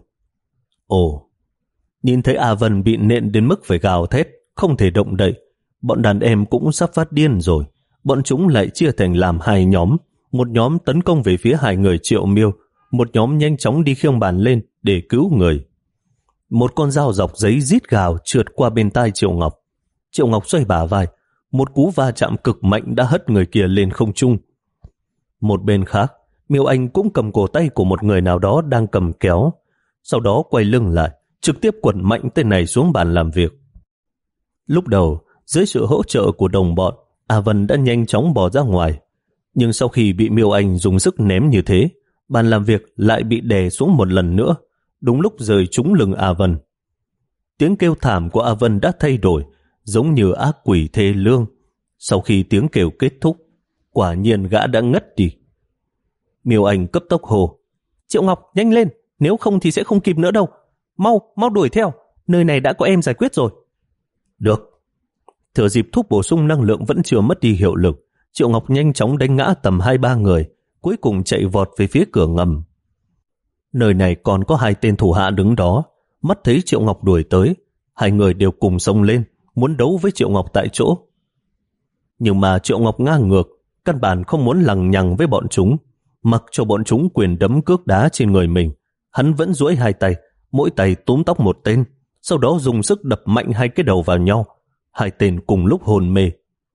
Ồ, nhìn thấy A Vân bị nện đến mức phải gào thét, không thể động đậy, bọn đàn em cũng sắp phát điên rồi. Bọn chúng lại chia thành làm hai nhóm, một nhóm tấn công về phía hai người Triệu Miêu, một nhóm nhanh chóng đi khiêng bàn lên để cứu người. Một con dao dọc giấy rít gào trượt qua bên tai Triệu Ngọc. Triệu Ngọc xoay bả vai, một cú va chạm cực mạnh đã hất người kia lên không trung. Một bên khác, Miêu Anh cũng cầm cổ tay của một người nào đó đang cầm kéo, sau đó quay lưng lại, trực tiếp quật mạnh tên này xuống bàn làm việc. Lúc đầu, dưới sự hỗ trợ của đồng bọn, A Vân đã nhanh chóng bỏ ra ngoài, nhưng sau khi bị Miêu Anh dùng sức ném như thế, bàn làm việc lại bị đè xuống một lần nữa, đúng lúc rơi trúng lưng A Vân. Tiếng kêu thảm của A Vân đã thay đổi, giống như ác quỷ thê lương. Sau khi tiếng kêu kết thúc, quả nhiên gã đã ngất đi. Miêu Anh cấp tốc hô, Triệu Ngọc nhanh lên, nếu không thì sẽ không kịp nữa đâu. Mau, mau đuổi theo, nơi này đã có em giải quyết rồi. Được. Thừa dịp thuốc bổ sung năng lượng vẫn chưa mất đi hiệu lực, Triệu Ngọc nhanh chóng đánh ngã tầm hai ba người, cuối cùng chạy vọt về phía cửa ngầm. Nơi này còn có hai tên thủ hạ đứng đó, mắt thấy Triệu Ngọc đuổi tới, hai người đều cùng xông lên, muốn đấu với Triệu Ngọc tại chỗ. Nhưng mà Triệu Ngọc ngang ngược, căn bản không muốn lằng nhằng với bọn chúng, mặc cho bọn chúng quyền đấm cước đá trên người mình. Hắn vẫn duỗi hai tay, mỗi tay túm tóc một tên, sau đó dùng sức đập mạnh hai cái đầu vào nhau. Hai tên cùng lúc hôn mê.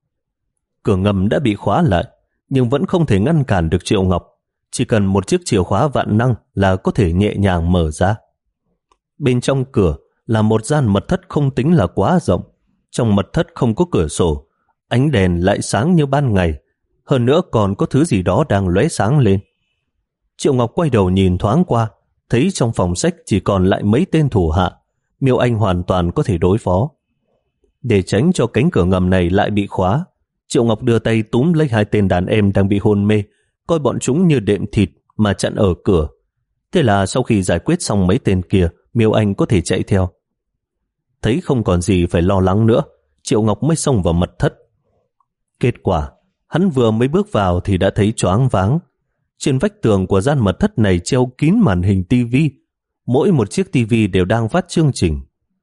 Cửa ngầm đã bị khóa lại, nhưng vẫn không thể ngăn cản được Triệu Ngọc. Chỉ cần một chiếc chìa khóa vạn năng là có thể nhẹ nhàng mở ra. Bên trong cửa là một gian mật thất không tính là quá rộng. Trong mật thất không có cửa sổ, ánh đèn lại sáng như ban ngày. Hơn nữa còn có thứ gì đó đang lóe sáng lên. Triệu Ngọc quay đầu nhìn thoáng qua, thấy trong phòng sách chỉ còn lại mấy tên thủ hạ. Miêu Anh hoàn toàn có thể đối phó. Để tránh cho cánh cửa ngầm này lại bị khóa, Triệu Ngọc đưa tay túm lấy hai tên đàn em đang bị hôn mê, coi bọn chúng như đệm thịt mà chặn ở cửa. Thế là sau khi giải quyết xong mấy tên kia, Miêu Anh có thể chạy theo. Thấy không còn gì phải lo lắng nữa, Triệu Ngọc mới xông vào mật thất. Kết quả, hắn vừa mới bước vào thì đã thấy choáng váng. Trên vách tường của gian mật thất này treo kín màn hình tivi, mỗi một chiếc tivi đều đang phát chương trình.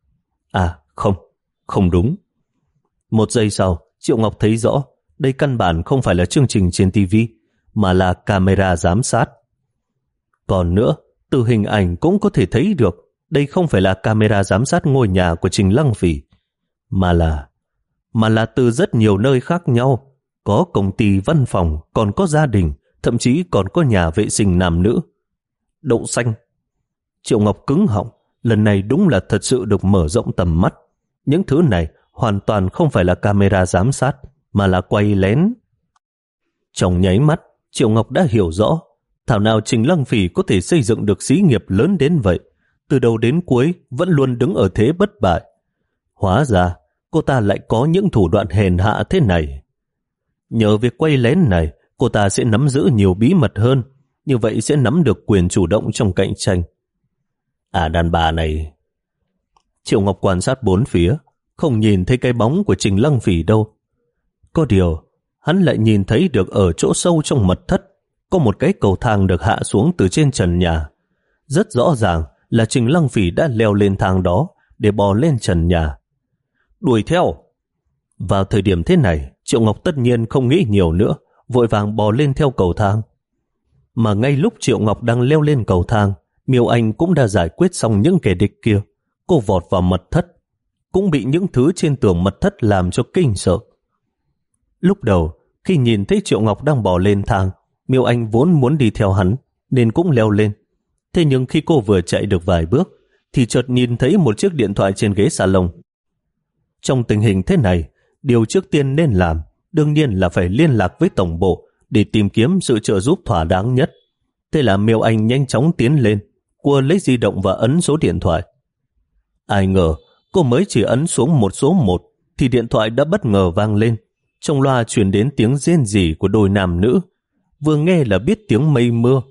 À không, không đúng. Một giây sau, Triệu Ngọc thấy rõ, đây căn bản không phải là chương trình trên tivi, mà là camera giám sát. Còn nữa, từ hình ảnh cũng có thể thấy được, đây không phải là camera giám sát ngôi nhà của Trình Lăng Phỉ, mà là, mà là từ rất nhiều nơi khác nhau, có công ty văn phòng, còn có gia đình, thậm chí còn có nhà vệ sinh nam nữ. Đậu xanh. Triệu Ngọc cứng họng, lần này đúng là thật sự được mở rộng tầm mắt. Những thứ này hoàn toàn không phải là camera giám sát, mà là quay lén. Trong nháy mắt, Triệu Ngọc đã hiểu rõ, thảo nào Trình Lăng Phỉ có thể xây dựng được xí nghiệp lớn đến vậy, từ đầu đến cuối vẫn luôn đứng ở thế bất bại. Hóa ra, cô ta lại có những thủ đoạn hèn hạ thế này. Nhờ việc quay lén này, cô ta sẽ nắm giữ nhiều bí mật hơn, như vậy sẽ nắm được quyền chủ động trong cạnh tranh. À, đàn bà này. Triệu Ngọc quan sát bốn phía, không nhìn thấy cái bóng của Trình Lăng Phỉ đâu. Có điều, hắn lại nhìn thấy được ở chỗ sâu trong mật thất có một cái cầu thang được hạ xuống từ trên trần nhà. Rất rõ ràng là Trình Lăng Phỉ đã leo lên thang đó để bò lên trần nhà. Đuổi theo! Vào thời điểm thế này, Triệu Ngọc tất nhiên không nghĩ nhiều nữa, vội vàng bò lên theo cầu thang. Mà ngay lúc Triệu Ngọc đang leo lên cầu thang, Miêu Anh cũng đã giải quyết xong những kẻ địch kia. Cô vọt vào mật thất, cũng bị những thứ trên tường mật thất làm cho kinh sợ. Lúc đầu, khi nhìn thấy Triệu Ngọc đang bò lên thang, Miêu Anh vốn muốn đi theo hắn, nên cũng leo lên. Thế nhưng khi cô vừa chạy được vài bước, thì chợt nhìn thấy một chiếc điện thoại trên ghế salon. Trong tình hình thế này, điều trước tiên nên làm, đương nhiên là phải liên lạc với tổng bộ để tìm kiếm sự trợ giúp thỏa đáng nhất. Thế là Miêu Anh nhanh chóng tiến lên, cô lấy di động và ấn số điện thoại. Ai ngờ, cô mới chỉ ấn xuống một số một, thì điện thoại đã bất ngờ vang lên. Trong loa truyền đến tiếng rên rỉ của đôi nam nữ, vừa nghe là biết tiếng mây mưa.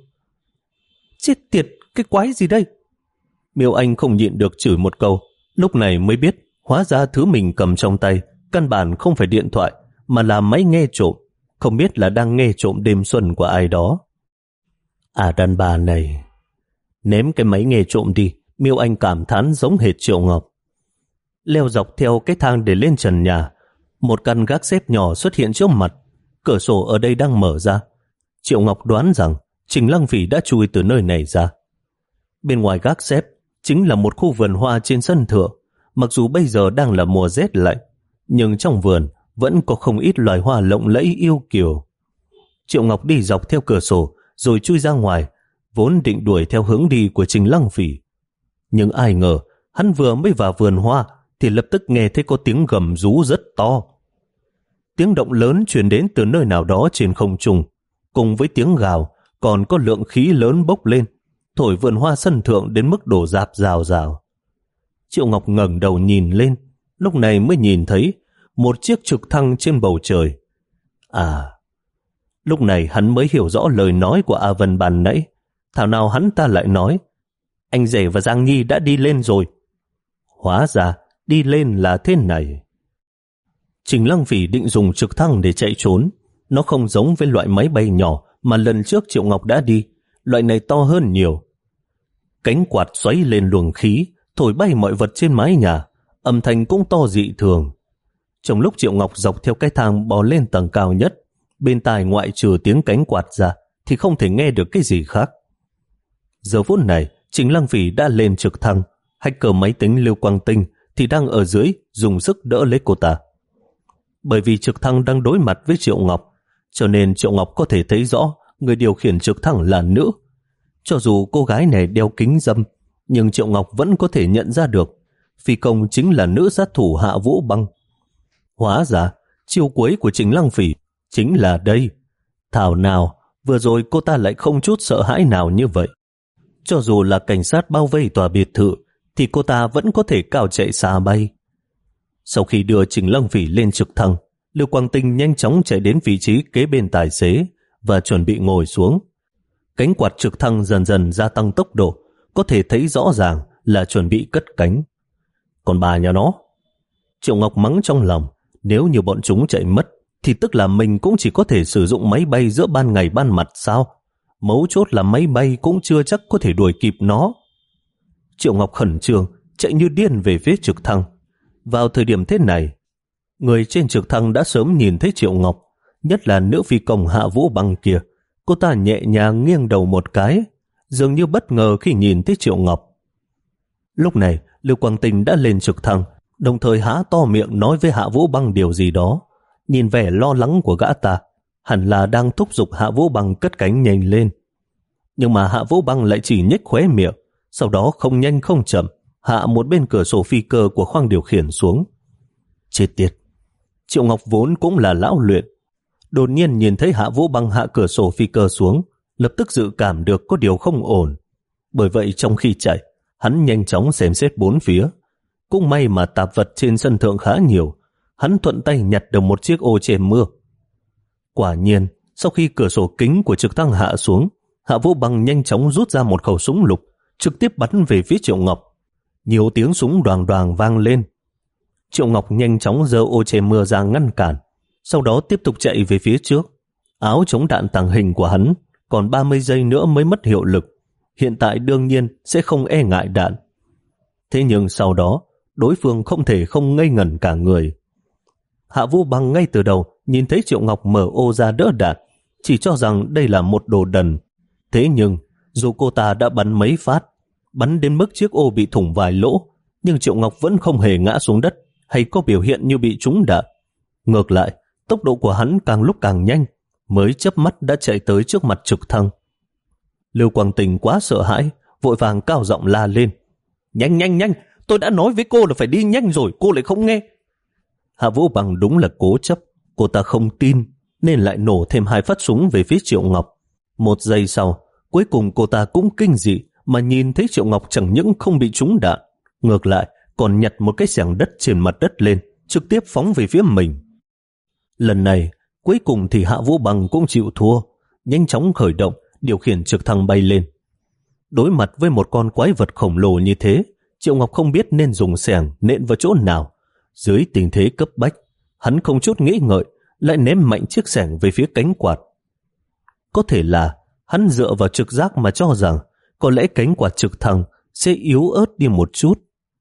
Chết tiệt, cái quái gì đây? Miêu Anh không nhịn được chửi một câu, lúc này mới biết hóa ra thứ mình cầm trong tay căn bản không phải điện thoại, mà là máy nghe trộm, không biết là đang nghe trộm đêm xuân của ai đó. À, đàn bà này. Ném cái máy nghe trộm đi, Miêu Anh cảm thán giống hệt Triệu Ngọc. Leo dọc theo cái thang để lên trần nhà, một căn gác xếp nhỏ xuất hiện trước mặt, cửa sổ ở đây đang mở ra. Triệu Ngọc đoán rằng Trình Lăng Phỉ đã chui từ nơi này ra. Bên ngoài gác xếp chính là một khu vườn hoa trên sân thượng. Mặc dù bây giờ đang là mùa rét lạnh, nhưng trong vườn vẫn có không ít loài hoa lộng lẫy yêu kiều. Triệu Ngọc đi dọc theo cửa sổ rồi chui ra ngoài, vốn định đuổi theo hướng đi của Trình Lăng Phỉ. Nhưng ai ngờ, hắn vừa mới vào vườn hoa thì lập tức nghe thấy có tiếng gầm rú rất to. Tiếng động lớn truyền đến từ nơi nào đó trên không trung, cùng với tiếng gào còn có lượng khí lớn bốc lên, thổi vườn hoa sân thượng đến mức đổ rạp rào rào. Triệu Ngọc ngẩng đầu nhìn lên, lúc này mới nhìn thấy một chiếc trực thăng trên bầu trời. À, lúc này hắn mới hiểu rõ lời nói của A Vân ban nãy. Thảo nào hắn ta lại nói anh rể và Giang Nhi đã đi lên rồi. Hóa ra đi lên là thế này. Trình Lăng Phỉ định dùng trực thăng để chạy trốn. Nó không giống với loại máy bay nhỏ mà lần trước Triệu Ngọc đã đi. Loại này to hơn nhiều. Cánh quạt xoáy lên luồng khí, thổi bay mọi vật trên mái nhà, âm thanh cũng to dị thường. Trong lúc Triệu Ngọc dọc theo cái thang bò lên tầng cao nhất, bên tai ngoại trừ tiếng cánh quạt ra thì không thể nghe được cái gì khác. Giờ phút này, Trình Lăng Phỉ đã lên trực thăng, hacker máy tính Lưu Quang Tinh thì đang ở dưới dùng sức đỡ lấy cô ta. Bởi vì trực thăng đang đối mặt với Triệu Ngọc, cho nên Triệu Ngọc có thể thấy rõ người điều khiển trực thăng là nữ. Cho dù cô gái này đeo kính râm, nhưng Triệu Ngọc vẫn có thể nhận ra được phi công chính là nữ sát thủ Hạ Vũ Băng. Hóa ra, chiêu cuối của Trình Lăng Phỉ chính là đây. Thảo nào, vừa rồi cô ta lại không chút sợ hãi nào như vậy. Cho dù là cảnh sát bao vây tòa biệt thự, thì cô ta vẫn có thể cao chạy xa bay. Sau khi đưa Trình Lăng Phỉ lên trực thăng, Lưu Quang Tinh nhanh chóng chạy đến vị trí kế bên tài xế và chuẩn bị ngồi xuống. Cánh quạt trực thăng dần dần gia tăng tốc độ, có thể thấy rõ ràng là chuẩn bị cất cánh. Còn bà nhà nó, Triệu Ngọc mắng trong lòng, nếu như bọn chúng chạy mất, thì tức là mình cũng chỉ có thể sử dụng máy bay giữa ban ngày ban mặt sao? Mấu chốt là máy bay cũng chưa chắc có thể đuổi kịp nó. Triệu Ngọc khẩn trương, chạy như điên về phía trực thăng. Vào thời điểm thế này, người trên trực thăng đã sớm nhìn thấy Triệu Ngọc, nhất là nữ phi công Hạ Vũ Băng kia. Cô ta nhẹ nhàng nghiêng đầu một cái, dường như bất ngờ khi nhìn thấy Triệu Ngọc. Lúc này, Lưu Quang Tinh đã lên trực thăng, đồng thời há to miệng nói với Hạ Vũ Băng điều gì đó. Nhìn vẻ lo lắng của gã ta, hẳn là đang thúc giục Hạ Vũ Băng cất cánh nhanh lên. Nhưng mà Hạ Vũ Băng lại chỉ nhếch khóe miệng, sau đó không nhanh không chậm hạ một bên cửa sổ phi cơ của khoang điều khiển xuống. Chết tiệt! Triệu Ngọc vốn cũng là lão luyện, đột nhiên nhìn thấy Hạ Vũ Băng hạ cửa sổ phi cơ xuống, lập tức dự cảm được có điều không ổn. Bởi vậy trong khi chạy, hắn nhanh chóng xem xét bốn phía. Cũng may mà tạp vật trên sân thượng khá nhiều, hắn thuận tay nhặt được một chiếc ô che mưa. Quả nhiên, sau khi cửa sổ kính của trực thăng hạ xuống, Hạ Vũ Băng nhanh chóng rút ra một khẩu súng lục, trực tiếp bắn về phía Triệu Ngọc. Nhiều tiếng súng đoàng đoàng vang lên. Triệu Ngọc nhanh chóng giơ ô che mưa ra ngăn cản, sau đó tiếp tục chạy về phía trước. Áo chống đạn tàng hình của hắn còn ba mươi giây nữa mới mất hiệu lực, hiện tại đương nhiên sẽ không e ngại đạn. Thế nhưng sau đó, đối phương không thể không ngây ngẩn cả người. Hạ Vũ Băng ngay từ đầu nhìn thấy Triệu Ngọc mở ô ra đỡ đạn, chỉ cho rằng đây là một đồ đần. Thế nhưng, dù cô ta đã bắn mấy phát, bắn đến mức chiếc ô bị thủng vài lỗ, nhưng Triệu Ngọc vẫn không hề ngã xuống đất hay có biểu hiện như bị trúng đạn. Ngược lại, tốc độ của hắn càng lúc càng nhanh, mới chớp mắt đã chạy tới trước mặt trực thăng. Lưu Quang Tình quá sợ hãi, vội vàng cao giọng la lên. Nhanh nhanh nhanh, tôi đã nói với cô là phải đi nhanh rồi, cô lại không nghe. Hạ Vũ Băng đúng là cố chấp, cô ta không tin, nên lại nổ thêm hai phát súng về phía Triệu Ngọc. Một giây sau, cuối cùng cô ta cũng kinh dị mà nhìn thấy Triệu Ngọc chẳng những không bị trúng đạn, ngược lại còn nhặt một cái xẻng đất trên mặt đất lên, trực tiếp phóng về phía mình. Lần này, cuối cùng thì Hạ Vũ Băng cũng chịu thua, nhanh chóng khởi động, điều khiển trực thăng bay lên. Đối mặt với một con quái vật khổng lồ như thế, Triệu Ngọc không biết nên dùng xẻng nện vào chỗ nào. Dưới tình thế cấp bách, hắn không chút nghĩ ngợi, lại ném mạnh chiếc xẻng về phía cánh quạt. Có thể là hắn dựa vào trực giác mà cho rằng có lẽ cánh quạt trực thăng sẽ yếu ớt đi một chút.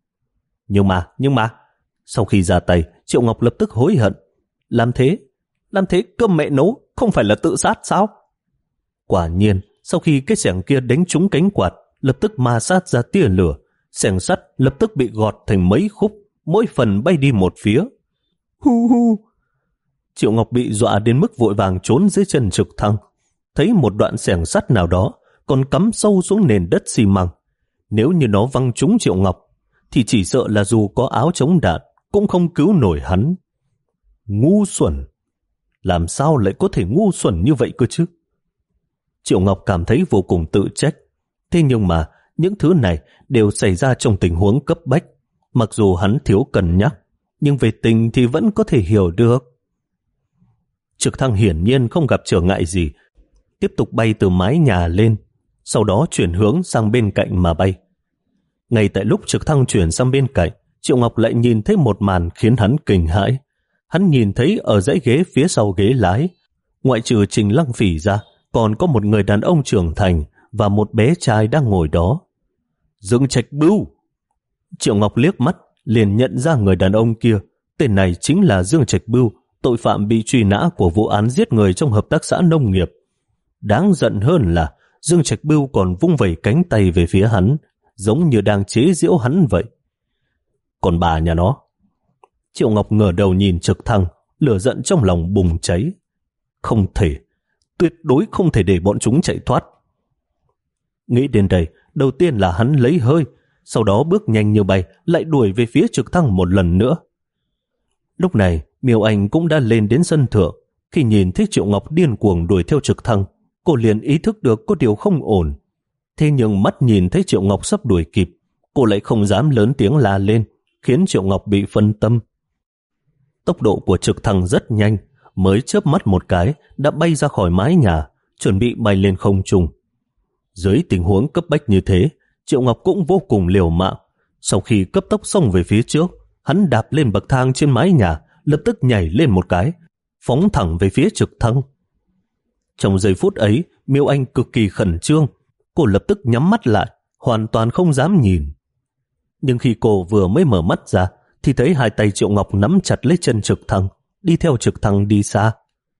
Nhưng mà, nhưng mà, sau khi ra tay, Triệu Ngọc lập tức hối hận. Làm thế, làm thế cơm mẹ nấu, không phải là tự sát sao? Quả nhiên, sau khi cái xẻng kia đánh trúng cánh quạt, lập tức ma sát ra tia lửa, xẻng sắt lập tức bị gọt thành mấy khúc, mỗi phần bay đi một phía. Hu hu! Triệu Ngọc bị dọa đến mức vội vàng trốn dưới chân trực thăng, thấy một đoạn xẻng sắt nào đó còn cắm sâu xuống nền đất xi măng. Nếu như nó văng trúng Triệu Ngọc, thì chỉ sợ là dù có áo chống đạn cũng không cứu nổi hắn. Ngu xuẩn! Làm sao lại có thể ngu xuẩn như vậy cơ chứ? Triệu Ngọc cảm thấy vô cùng tự trách. Thế nhưng mà những thứ này đều xảy ra trong tình huống cấp bách. Mặc dù hắn thiếu cân nhắc, nhưng về tình thì vẫn có thể hiểu được. Trực thăng hiển nhiên không gặp trở ngại gì, tiếp tục bay từ mái nhà lên, sau đó chuyển hướng sang bên cạnh mà bay. Ngay tại lúc trực thăng chuyển sang bên cạnh, Triệu Ngọc lại nhìn thấy một màn khiến hắn kinh hãi. Hắn nhìn thấy ở dãy ghế phía sau ghế lái, ngoại trừ Trình Lăng Phỉ ra, còn có một người đàn ông trưởng thành và một bé trai đang ngồi đó. Dương Trạch Bưu! Triệu Ngọc liếc mắt, liền nhận ra người đàn ông kia. Tên này chính là Dương Trạch Bưu, tội phạm bị truy nã của vụ án giết người trong hợp tác xã nông nghiệp. Đáng giận hơn là Dương Trạch Bưu còn vung vẩy cánh tay về phía hắn, giống như đang chế giễu hắn vậy. Còn bà nhà nó. Triệu Ngọc ngửa đầu nhìn trực thăng, lửa giận trong lòng bùng cháy. Không thể, tuyệt đối không thể để bọn chúng chạy thoát. Nghĩ đến đây, đầu tiên là hắn lấy hơi, sau đó bước nhanh như bay, lại đuổi về phía trực thăng một lần nữa. Lúc này, Miêu Anh cũng đã lên đến sân thượng. Khi nhìn thấy Triệu Ngọc điên cuồng đuổi theo trực thăng, cô liền ý thức được có điều không ổn. Thế nhưng mắt nhìn thấy Triệu Ngọc sắp đuổi kịp, cô lại không dám lớn tiếng la lên, khiến Triệu Ngọc bị phân tâm. Tốc độ của trực thăng rất nhanh, mới chớp mắt một cái đã bay ra khỏi mái nhà, chuẩn bị bay lên không trung. Dưới tình huống cấp bách như thế, Triệu Ngọc cũng vô cùng liều mạng. Sau khi cấp tốc xông về phía trước, hắn đạp lên bậc thang trên mái nhà, lập tức nhảy lên một cái, phóng thẳng về phía trực thăng. Trong giây phút ấy, Miêu Anh cực kỳ khẩn trương, cô lập tức nhắm mắt lại, hoàn toàn không dám nhìn. Nhưng khi cô vừa mới mở mắt ra, thì thấy hai tay Triệu Ngọc nắm chặt lấy chân trực thăng, đi theo trực thăng đi xa.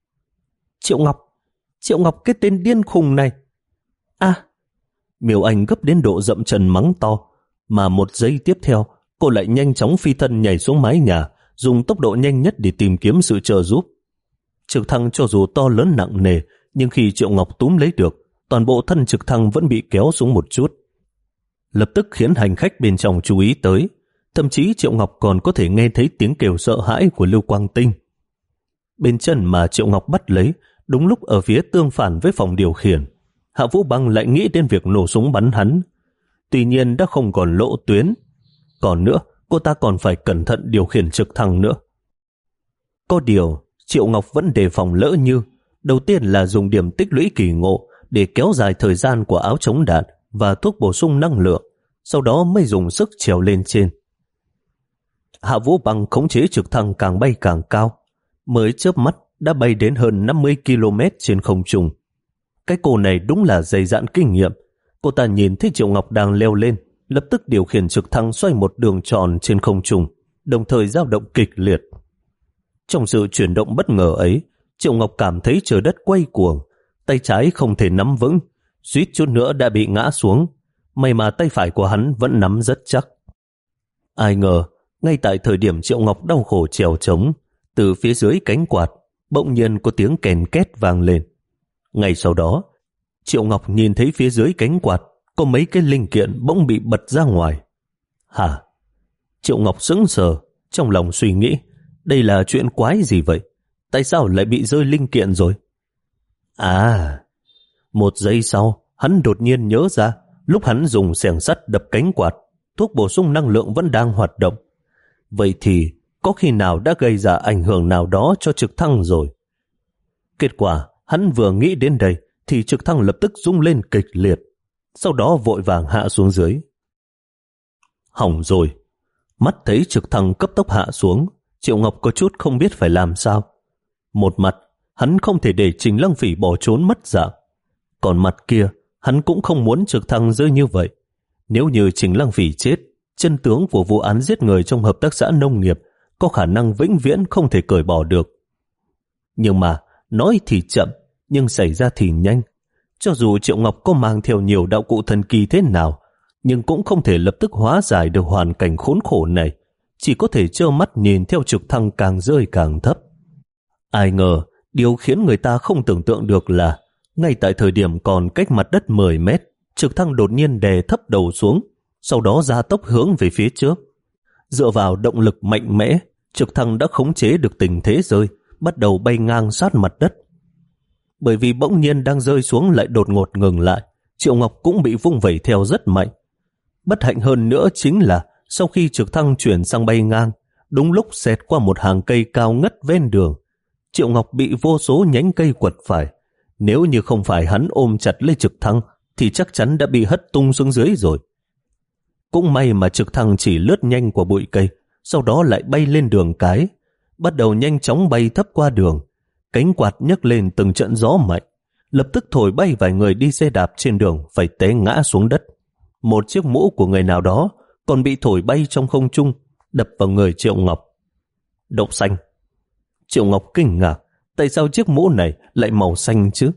Triệu Ngọc, Triệu Ngọc cái tên điên khùng này. À, Miêu Anh gấp đến độ dậm chân mắng to, mà một giây tiếp theo, cô lại nhanh chóng phi thân nhảy xuống mái nhà, dùng tốc độ nhanh nhất để tìm kiếm sự trợ giúp. Trực thăng cho dù to lớn nặng nề, nhưng khi Triệu Ngọc túm lấy được, toàn bộ thân trực thăng vẫn bị kéo xuống một chút. lập tức khiến hành khách bên trong chú ý tới. Thậm chí Triệu Ngọc còn có thể nghe thấy tiếng kêu sợ hãi của Lưu Quang Tinh. Bên chân mà Triệu Ngọc bắt lấy, đúng lúc ở phía tương phản với phòng điều khiển, Hạ Vũ Băng lại nghĩ đến việc nổ súng bắn hắn. Tuy nhiên đã không còn lộ tuyến. Còn nữa, cô ta còn phải cẩn thận điều khiển trực thăng nữa. Có điều, Triệu Ngọc vẫn đề phòng lỡ như. Đầu tiên là dùng điểm tích lũy kỳ ngộ để kéo dài thời gian của áo chống đạn và thuốc bổ sung năng lượng, sau đó mới dùng sức trèo lên trên. Hạ Vũ Băng khống chế trực thăng càng bay càng cao, mới chớp mắt đã bay đến hơn năm mươi ki lô mét trên không trung. Cái cô này đúng là dày dạn kinh nghiệm. Cô ta nhìn thấy Triệu Ngọc đang leo lên, lập tức điều khiển trực thăng xoay một đường tròn trên không trung, đồng thời dao động kịch liệt. Trong sự chuyển động bất ngờ ấy, Triệu Ngọc cảm thấy trời đất quay cuồng, tay trái không thể nắm vững, suýt chút nữa đã bị ngã xuống. May mà tay phải của hắn vẫn nắm rất chắc. Ai ngờ, ngay tại thời điểm Triệu Ngọc đau khổ trèo trống, từ phía dưới cánh quạt, bỗng nhiên có tiếng kèn két vang lên. Ngay sau đó, Triệu Ngọc nhìn thấy phía dưới cánh quạt có mấy cái linh kiện bỗng bị bật ra ngoài. Hả? Triệu Ngọc sững sờ, trong lòng suy nghĩ, đây là chuyện quái gì vậy? Tại sao lại bị rơi linh kiện rồi? À, một giây sau, hắn đột nhiên nhớ ra, lúc hắn dùng xẻng sắt đập cánh quạt, thuốc bổ sung năng lượng vẫn đang hoạt động. Vậy thì, có khi nào đã gây ra ảnh hưởng nào đó cho trực thăng rồi? Kết quả, hắn vừa nghĩ đến đây, thì trực thăng lập tức rung lên kịch liệt, sau đó vội vàng hạ xuống dưới. Hỏng rồi. Mắt thấy trực thăng cấp tốc hạ xuống, Triệu Ngọc có chút không biết phải làm sao. Một mặt, hắn không thể để Trình Lăng Phỉ bỏ trốn mất dạng. Còn mặt kia, hắn cũng không muốn trực thăng rơi như vậy. Nếu như Trình Lăng Phỉ chết, chân tướng của vụ án giết người trong hợp tác xã nông nghiệp có khả năng vĩnh viễn không thể cởi bỏ được. Nhưng mà, nói thì chậm, nhưng xảy ra thì nhanh. Cho dù Triệu Ngọc có mang theo nhiều đạo cụ thần kỳ thế nào, nhưng cũng không thể lập tức hóa giải được hoàn cảnh khốn khổ này, chỉ có thể trơ mắt nhìn theo trực thăng càng rơi càng thấp. Ai ngờ, điều khiến người ta không tưởng tượng được là, ngay tại thời điểm còn cách mặt đất mười mét, trực thăng đột nhiên đè thấp đầu xuống, sau đó gia tốc hướng về phía trước. Dựa vào động lực mạnh mẽ, trực thăng đã khống chế được tình thế rơi, bắt đầu bay ngang sát mặt đất. Bởi vì bỗng nhiên đang rơi xuống lại đột ngột ngừng lại, Triệu Ngọc cũng bị vung vẩy theo rất mạnh. Bất hạnh hơn nữa chính là sau khi trực thăng chuyển sang bay ngang, đúng lúc xẹt qua một hàng cây cao ngất ven đường, Triệu Ngọc bị vô số nhánh cây quật phải. Nếu như không phải hắn ôm chặt lấy trực thăng thì chắc chắn đã bị hất tung xuống dưới rồi. Cũng may mà trực thăng chỉ lướt nhanh qua bụi cây, sau đó lại bay lên đường cái, bắt đầu nhanh chóng bay thấp qua đường. Cánh quạt nhấc lên từng trận gió mạnh, lập tức thổi bay vài người đi xe đạp trên đường phải té ngã xuống đất. Một chiếc mũ của người nào đó còn bị thổi bay trong không trung, đập vào người Triệu Ngọc. Đậu xanh. Triệu Ngọc kinh ngạc, tại sao chiếc mũ này lại màu xanh chứ?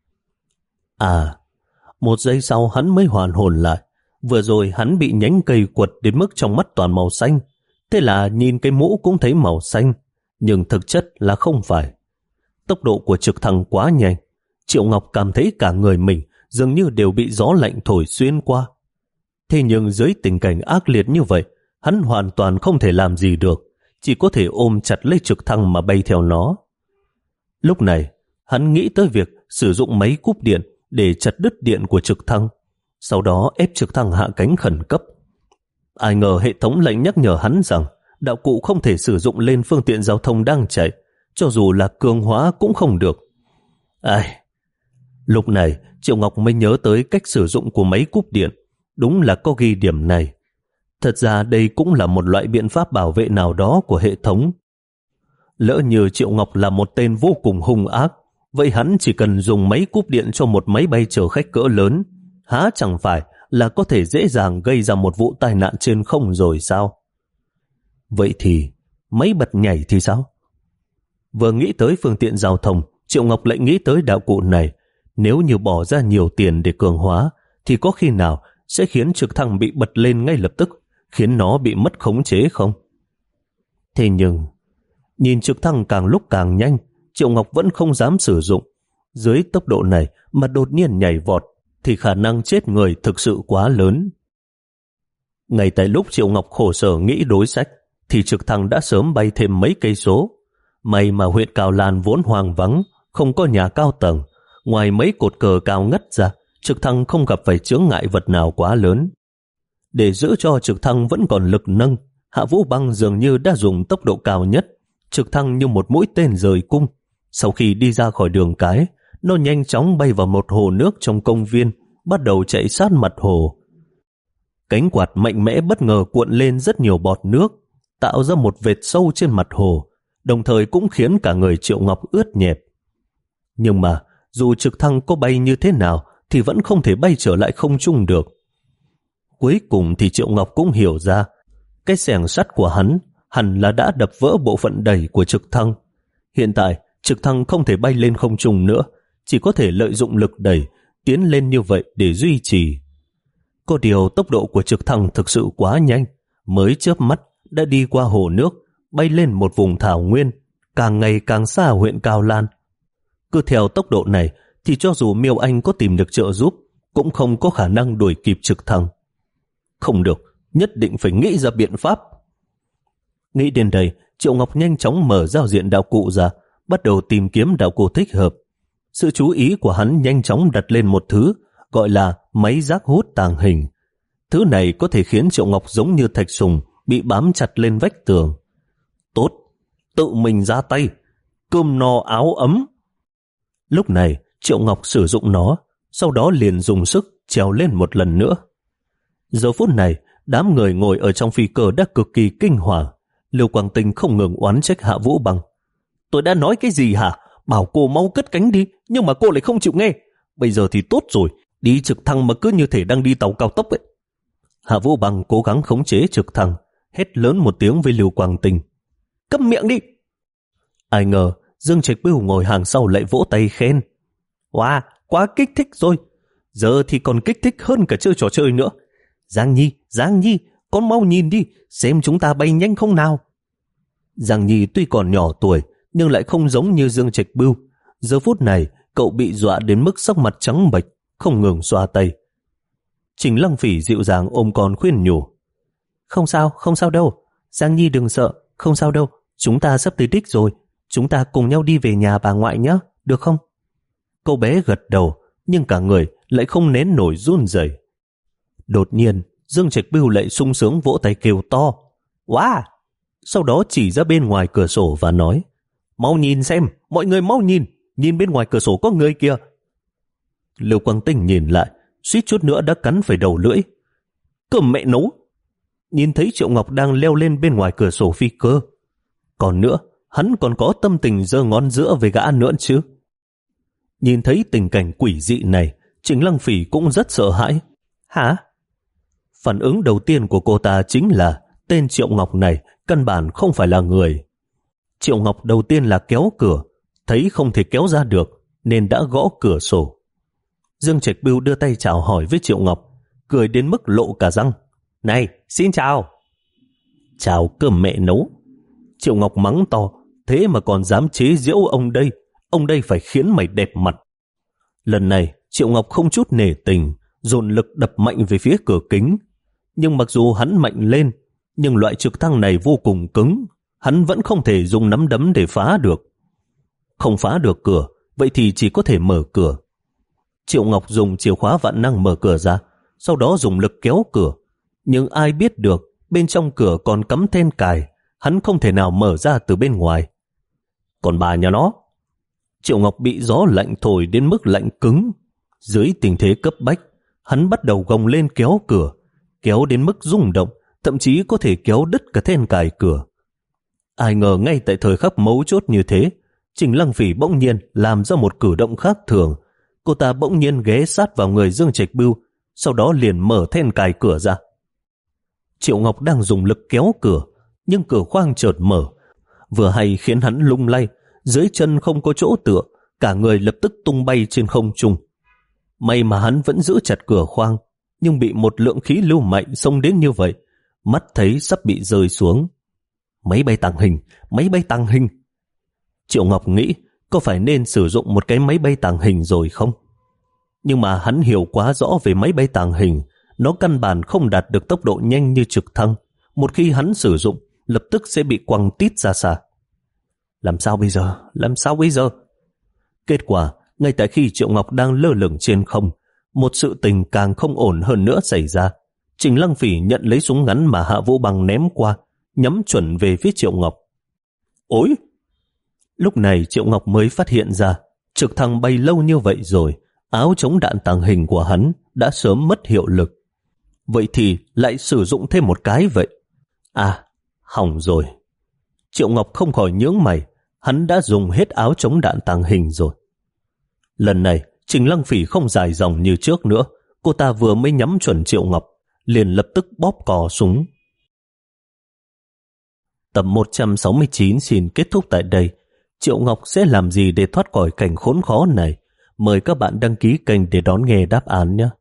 À, một giây sau hắn mới hoàn hồn lại. Vừa rồi hắn bị nhánh cây quật đến mức trong mắt toàn màu xanh. Thế là nhìn cái mũ cũng thấy màu xanh, nhưng thực chất là không phải. Tốc độ của trực thăng quá nhanh, Triệu Ngọc cảm thấy cả người mình dường như đều bị gió lạnh thổi xuyên qua. Thế nhưng dưới tình cảnh ác liệt như vậy, hắn hoàn toàn không thể làm gì được, chỉ có thể ôm chặt lấy trực thăng mà bay theo nó. Lúc này, hắn nghĩ tới việc sử dụng máy cúp điện để chặt đứt điện của trực thăng, sau đó ép trực thăng hạ cánh khẩn cấp. Ai ngờ hệ thống lại nhắc nhở hắn rằng đạo cụ không thể sử dụng lên phương tiện giao thông đang chạy, cho dù là cường hóa cũng không được. Ai... Lúc này, Triệu Ngọc mới nhớ tới cách sử dụng của máy cúp điện. Đúng là có ghi điểm này. Thật ra đây cũng là một loại biện pháp bảo vệ nào đó của hệ thống. Lỡ như Triệu Ngọc là một tên vô cùng hung ác, vậy hắn chỉ cần dùng máy cúp điện cho một máy bay chở khách cỡ lớn, há chẳng phải là có thể dễ dàng gây ra một vụ tai nạn trên không rồi sao? Vậy thì, máy bật nhảy thì sao? Vừa nghĩ tới phương tiện giao thông, Triệu Ngọc lại nghĩ tới đạo cụ này. Nếu như bỏ ra nhiều tiền để cường hóa, thì có khi nào sẽ khiến trực thăng bị bật lên ngay lập tức, khiến nó bị mất khống chế không? Thế nhưng, nhìn trực thăng càng lúc càng nhanh, Triệu Ngọc vẫn không dám sử dụng. Dưới tốc độ này mà đột nhiên nhảy vọt, thì khả năng chết người thực sự quá lớn. Ngay tại lúc Triệu Ngọc khổ sở nghĩ đối sách, thì trực thăng đã sớm bay thêm mấy cây số. May mà huyện Cao Lan vốn hoang vắng, không có nhà cao tầng. Ngoài mấy cột cờ cao ngất ra, trực thăng không gặp phải chướng ngại vật nào quá lớn. Để giữ cho trực thăng vẫn còn lực nâng, Hạ Vũ Băng dường như đã dùng tốc độ cao nhất. Trực thăng như một mũi tên rời cung. Sau khi đi ra khỏi đường cái, nó nhanh chóng bay vào một hồ nước trong công viên, bắt đầu chạy sát mặt hồ. Cánh quạt mạnh mẽ bất ngờ cuộn lên rất nhiều bọt nước, tạo ra một vệt sâu trên mặt hồ, đồng thời cũng khiến cả người Triệu Ngọc ướt nhẹp. Nhưng mà, dù trực thăng có bay như thế nào, thì vẫn không thể bay trở lại không trung được. Cuối cùng thì Triệu Ngọc cũng hiểu ra, cái xẻng sắt của hắn hẳn là đã đập vỡ bộ phận đẩy của trực thăng. Hiện tại, trực thăng không thể bay lên không trung nữa, chỉ có thể lợi dụng lực đẩy, tiến lên như vậy để duy trì. Có điều tốc độ của trực thăng thực sự quá nhanh, mới chớp mắt đã đi qua hồ nước, bay lên một vùng thảo nguyên, càng ngày càng xa huyện Cao Lan. Cứ theo tốc độ này thì cho dù Miêu Anh có tìm được trợ giúp, cũng không có khả năng đuổi kịp trực thăng. Không được, nhất định phải nghĩ ra biện pháp. Nghĩ đến đây, Triệu Ngọc nhanh chóng mở giao diện đạo cụ ra, bắt đầu tìm kiếm đạo cụ thích hợp. Sự chú ý của hắn nhanh chóng đặt lên một thứ gọi là máy rác hút tàng hình. Thứ này có thể khiến Triệu Ngọc giống như thạch sùng bị bám chặt lên vách tường. Tốt, tự mình ra tay, cơm no áo ấm. Lúc này Triệu Ngọc sử dụng nó, sau đó liền dùng sức trèo lên một lần nữa. Giờ phút này, đám người ngồi ở trong phi cơ đã cực kỳ kinh hoàng. Lưu Quang Tinh không ngừng oán trách Hạ Vũ Băng. Tôi đã nói cái gì hả? Bảo cô mau cất cánh đi, nhưng mà cô lại không chịu nghe. Bây giờ thì tốt rồi, đi trực thăng mà cứ như thể đang đi tàu cao tốc ấy. Hạ Vũ Băng cố gắng khống chế trực thăng, hét lớn một tiếng với Lưu Quang Tinh. Câm miệng đi! Ai ngờ, Dương Trạch Bưu ngồi hàng sau lại vỗ tay khen. Wow, quá kích thích rồi. Giờ thì còn kích thích hơn cả chơi trò chơi nữa. Giang Nhi, Giang Nhi, con mau nhìn đi, xem chúng ta bay nhanh không nào. Giang Nhi tuy còn nhỏ tuổi, nhưng lại không giống như Dương Trạch Bưu. Giờ phút này, cậu bị dọa đến mức sắc mặt trắng bệch, không ngừng xoa tay. Trình Lăng Phỉ dịu dàng ôm con khuyên nhủ. Không sao, không sao đâu. Giang Nhi đừng sợ, không sao đâu. Chúng ta sắp tới đích rồi. Chúng ta cùng nhau đi về nhà bà ngoại nhé, được không? Cô bé gật đầu, nhưng cả người lại không nén nổi run rẩy. Đột nhiên, Dương Trạch Bưu lại sung sướng vỗ tay kêu to. Wow! Sau đó chỉ ra bên ngoài cửa sổ và nói, mau nhìn xem, mọi người mau nhìn, nhìn bên ngoài cửa sổ có người kìa. Lưu Quang Tinh nhìn lại, suýt chút nữa đã cắn phải đầu lưỡi. Cơm mẹ nấu! Nhìn thấy Triệu Ngọc đang leo lên bên ngoài cửa sổ phi cơ. Còn nữa, hắn còn có tâm tình giơ ngón giữa với gã nữa chứ. Nhìn thấy tình cảnh quỷ dị này, Trình Lăng Phỉ cũng rất sợ hãi. Hả? Phản ứng đầu tiên của cô ta chính là tên Triệu Ngọc này căn bản không phải là người. Triệu Ngọc đầu tiên là kéo cửa, thấy không thể kéo ra được nên đã gõ cửa sổ. Dương Trạch Bưu đưa tay chào hỏi với Triệu Ngọc, cười đến mức lộ cả răng. Này, xin chào. Chào cơm mẹ nấu. Triệu Ngọc mắng to, thế mà còn dám chế giễu ông đây, ông đây phải khiến mày đẹp mặt. Lần này Triệu Ngọc không chút nể tình, dồn lực đập mạnh về phía cửa kính. Nhưng mặc dù hắn mạnh lên, nhưng loại trực thăng này vô cùng cứng, hắn vẫn không thể dùng nắm đấm để phá được. Không phá được cửa, vậy thì chỉ có thể mở cửa. Triệu Ngọc dùng chìa khóa vạn năng mở cửa ra, sau đó dùng lực kéo cửa. Nhưng ai biết được, bên trong cửa còn cắm then cài, hắn không thể nào mở ra từ bên ngoài. Còn bà nhà nó, Triệu Ngọc bị gió lạnh thổi đến mức lạnh cứng. Dưới tình thế cấp bách, hắn bắt đầu gồng lên kéo cửa, kéo đến mức rung động, thậm chí có thể kéo đứt cả then cài cửa. Ai ngờ ngay tại thời khắc mấu chốt như thế, Trình Lăng Phỉ bỗng nhiên làm ra một cử động khác thường. Cô ta bỗng nhiên ghé sát vào người Dương Trạch Bưu, sau đó liền mở then cài cửa ra. Triệu Ngọc đang dùng lực kéo cửa, nhưng cửa khoang chợt mở, vừa hay khiến hắn lung lay, dưới chân không có chỗ tựa, cả người lập tức tung bay trên không trung. May mà hắn vẫn giữ chặt cửa khoang, nhưng bị một lượng khí lưu mạnh xông đến như vậy, mắt thấy sắp bị rơi xuống. Máy bay tàng hình, máy bay tàng hình. Triệu Ngọc nghĩ có phải nên sử dụng một cái máy bay tàng hình rồi không? Nhưng mà hắn hiểu quá rõ về máy bay tàng hình, nó căn bản không đạt được tốc độ nhanh như trực thăng. Một khi hắn sử dụng, lập tức sẽ bị quăng tít ra xa. Làm sao bây giờ? Làm sao bây giờ? Kết quả, ngay tại khi Triệu Ngọc đang lơ lửng trên không, một sự tình càng không ổn hơn nữa xảy ra. Trình Lăng Phỉ nhận lấy súng ngắn mà Hạ Vũ Băng ném qua, nhắm chuẩn về phía Triệu Ngọc. Ôi! Lúc này Triệu Ngọc mới phát hiện ra, trực thăng bay lâu như vậy rồi, áo chống đạn tàng hình của hắn đã sớm mất hiệu lực. Vậy thì lại sử dụng thêm một cái vậy. À, hỏng rồi. Triệu Ngọc không khỏi nhướng mày, hắn đã dùng hết áo chống đạn tàng hình rồi. Lần này, Trình Lăng Phỉ không dài dòng như trước nữa, cô ta vừa mới nhắm chuẩn Triệu Ngọc, liền lập tức bóp cò súng. Tập một trăm sáu mươi chín xin kết thúc tại đây. Triệu Ngọc sẽ làm gì để thoát khỏi cảnh khốn khó này? Mời các bạn đăng ký kênh để đón nghe đáp án nhé.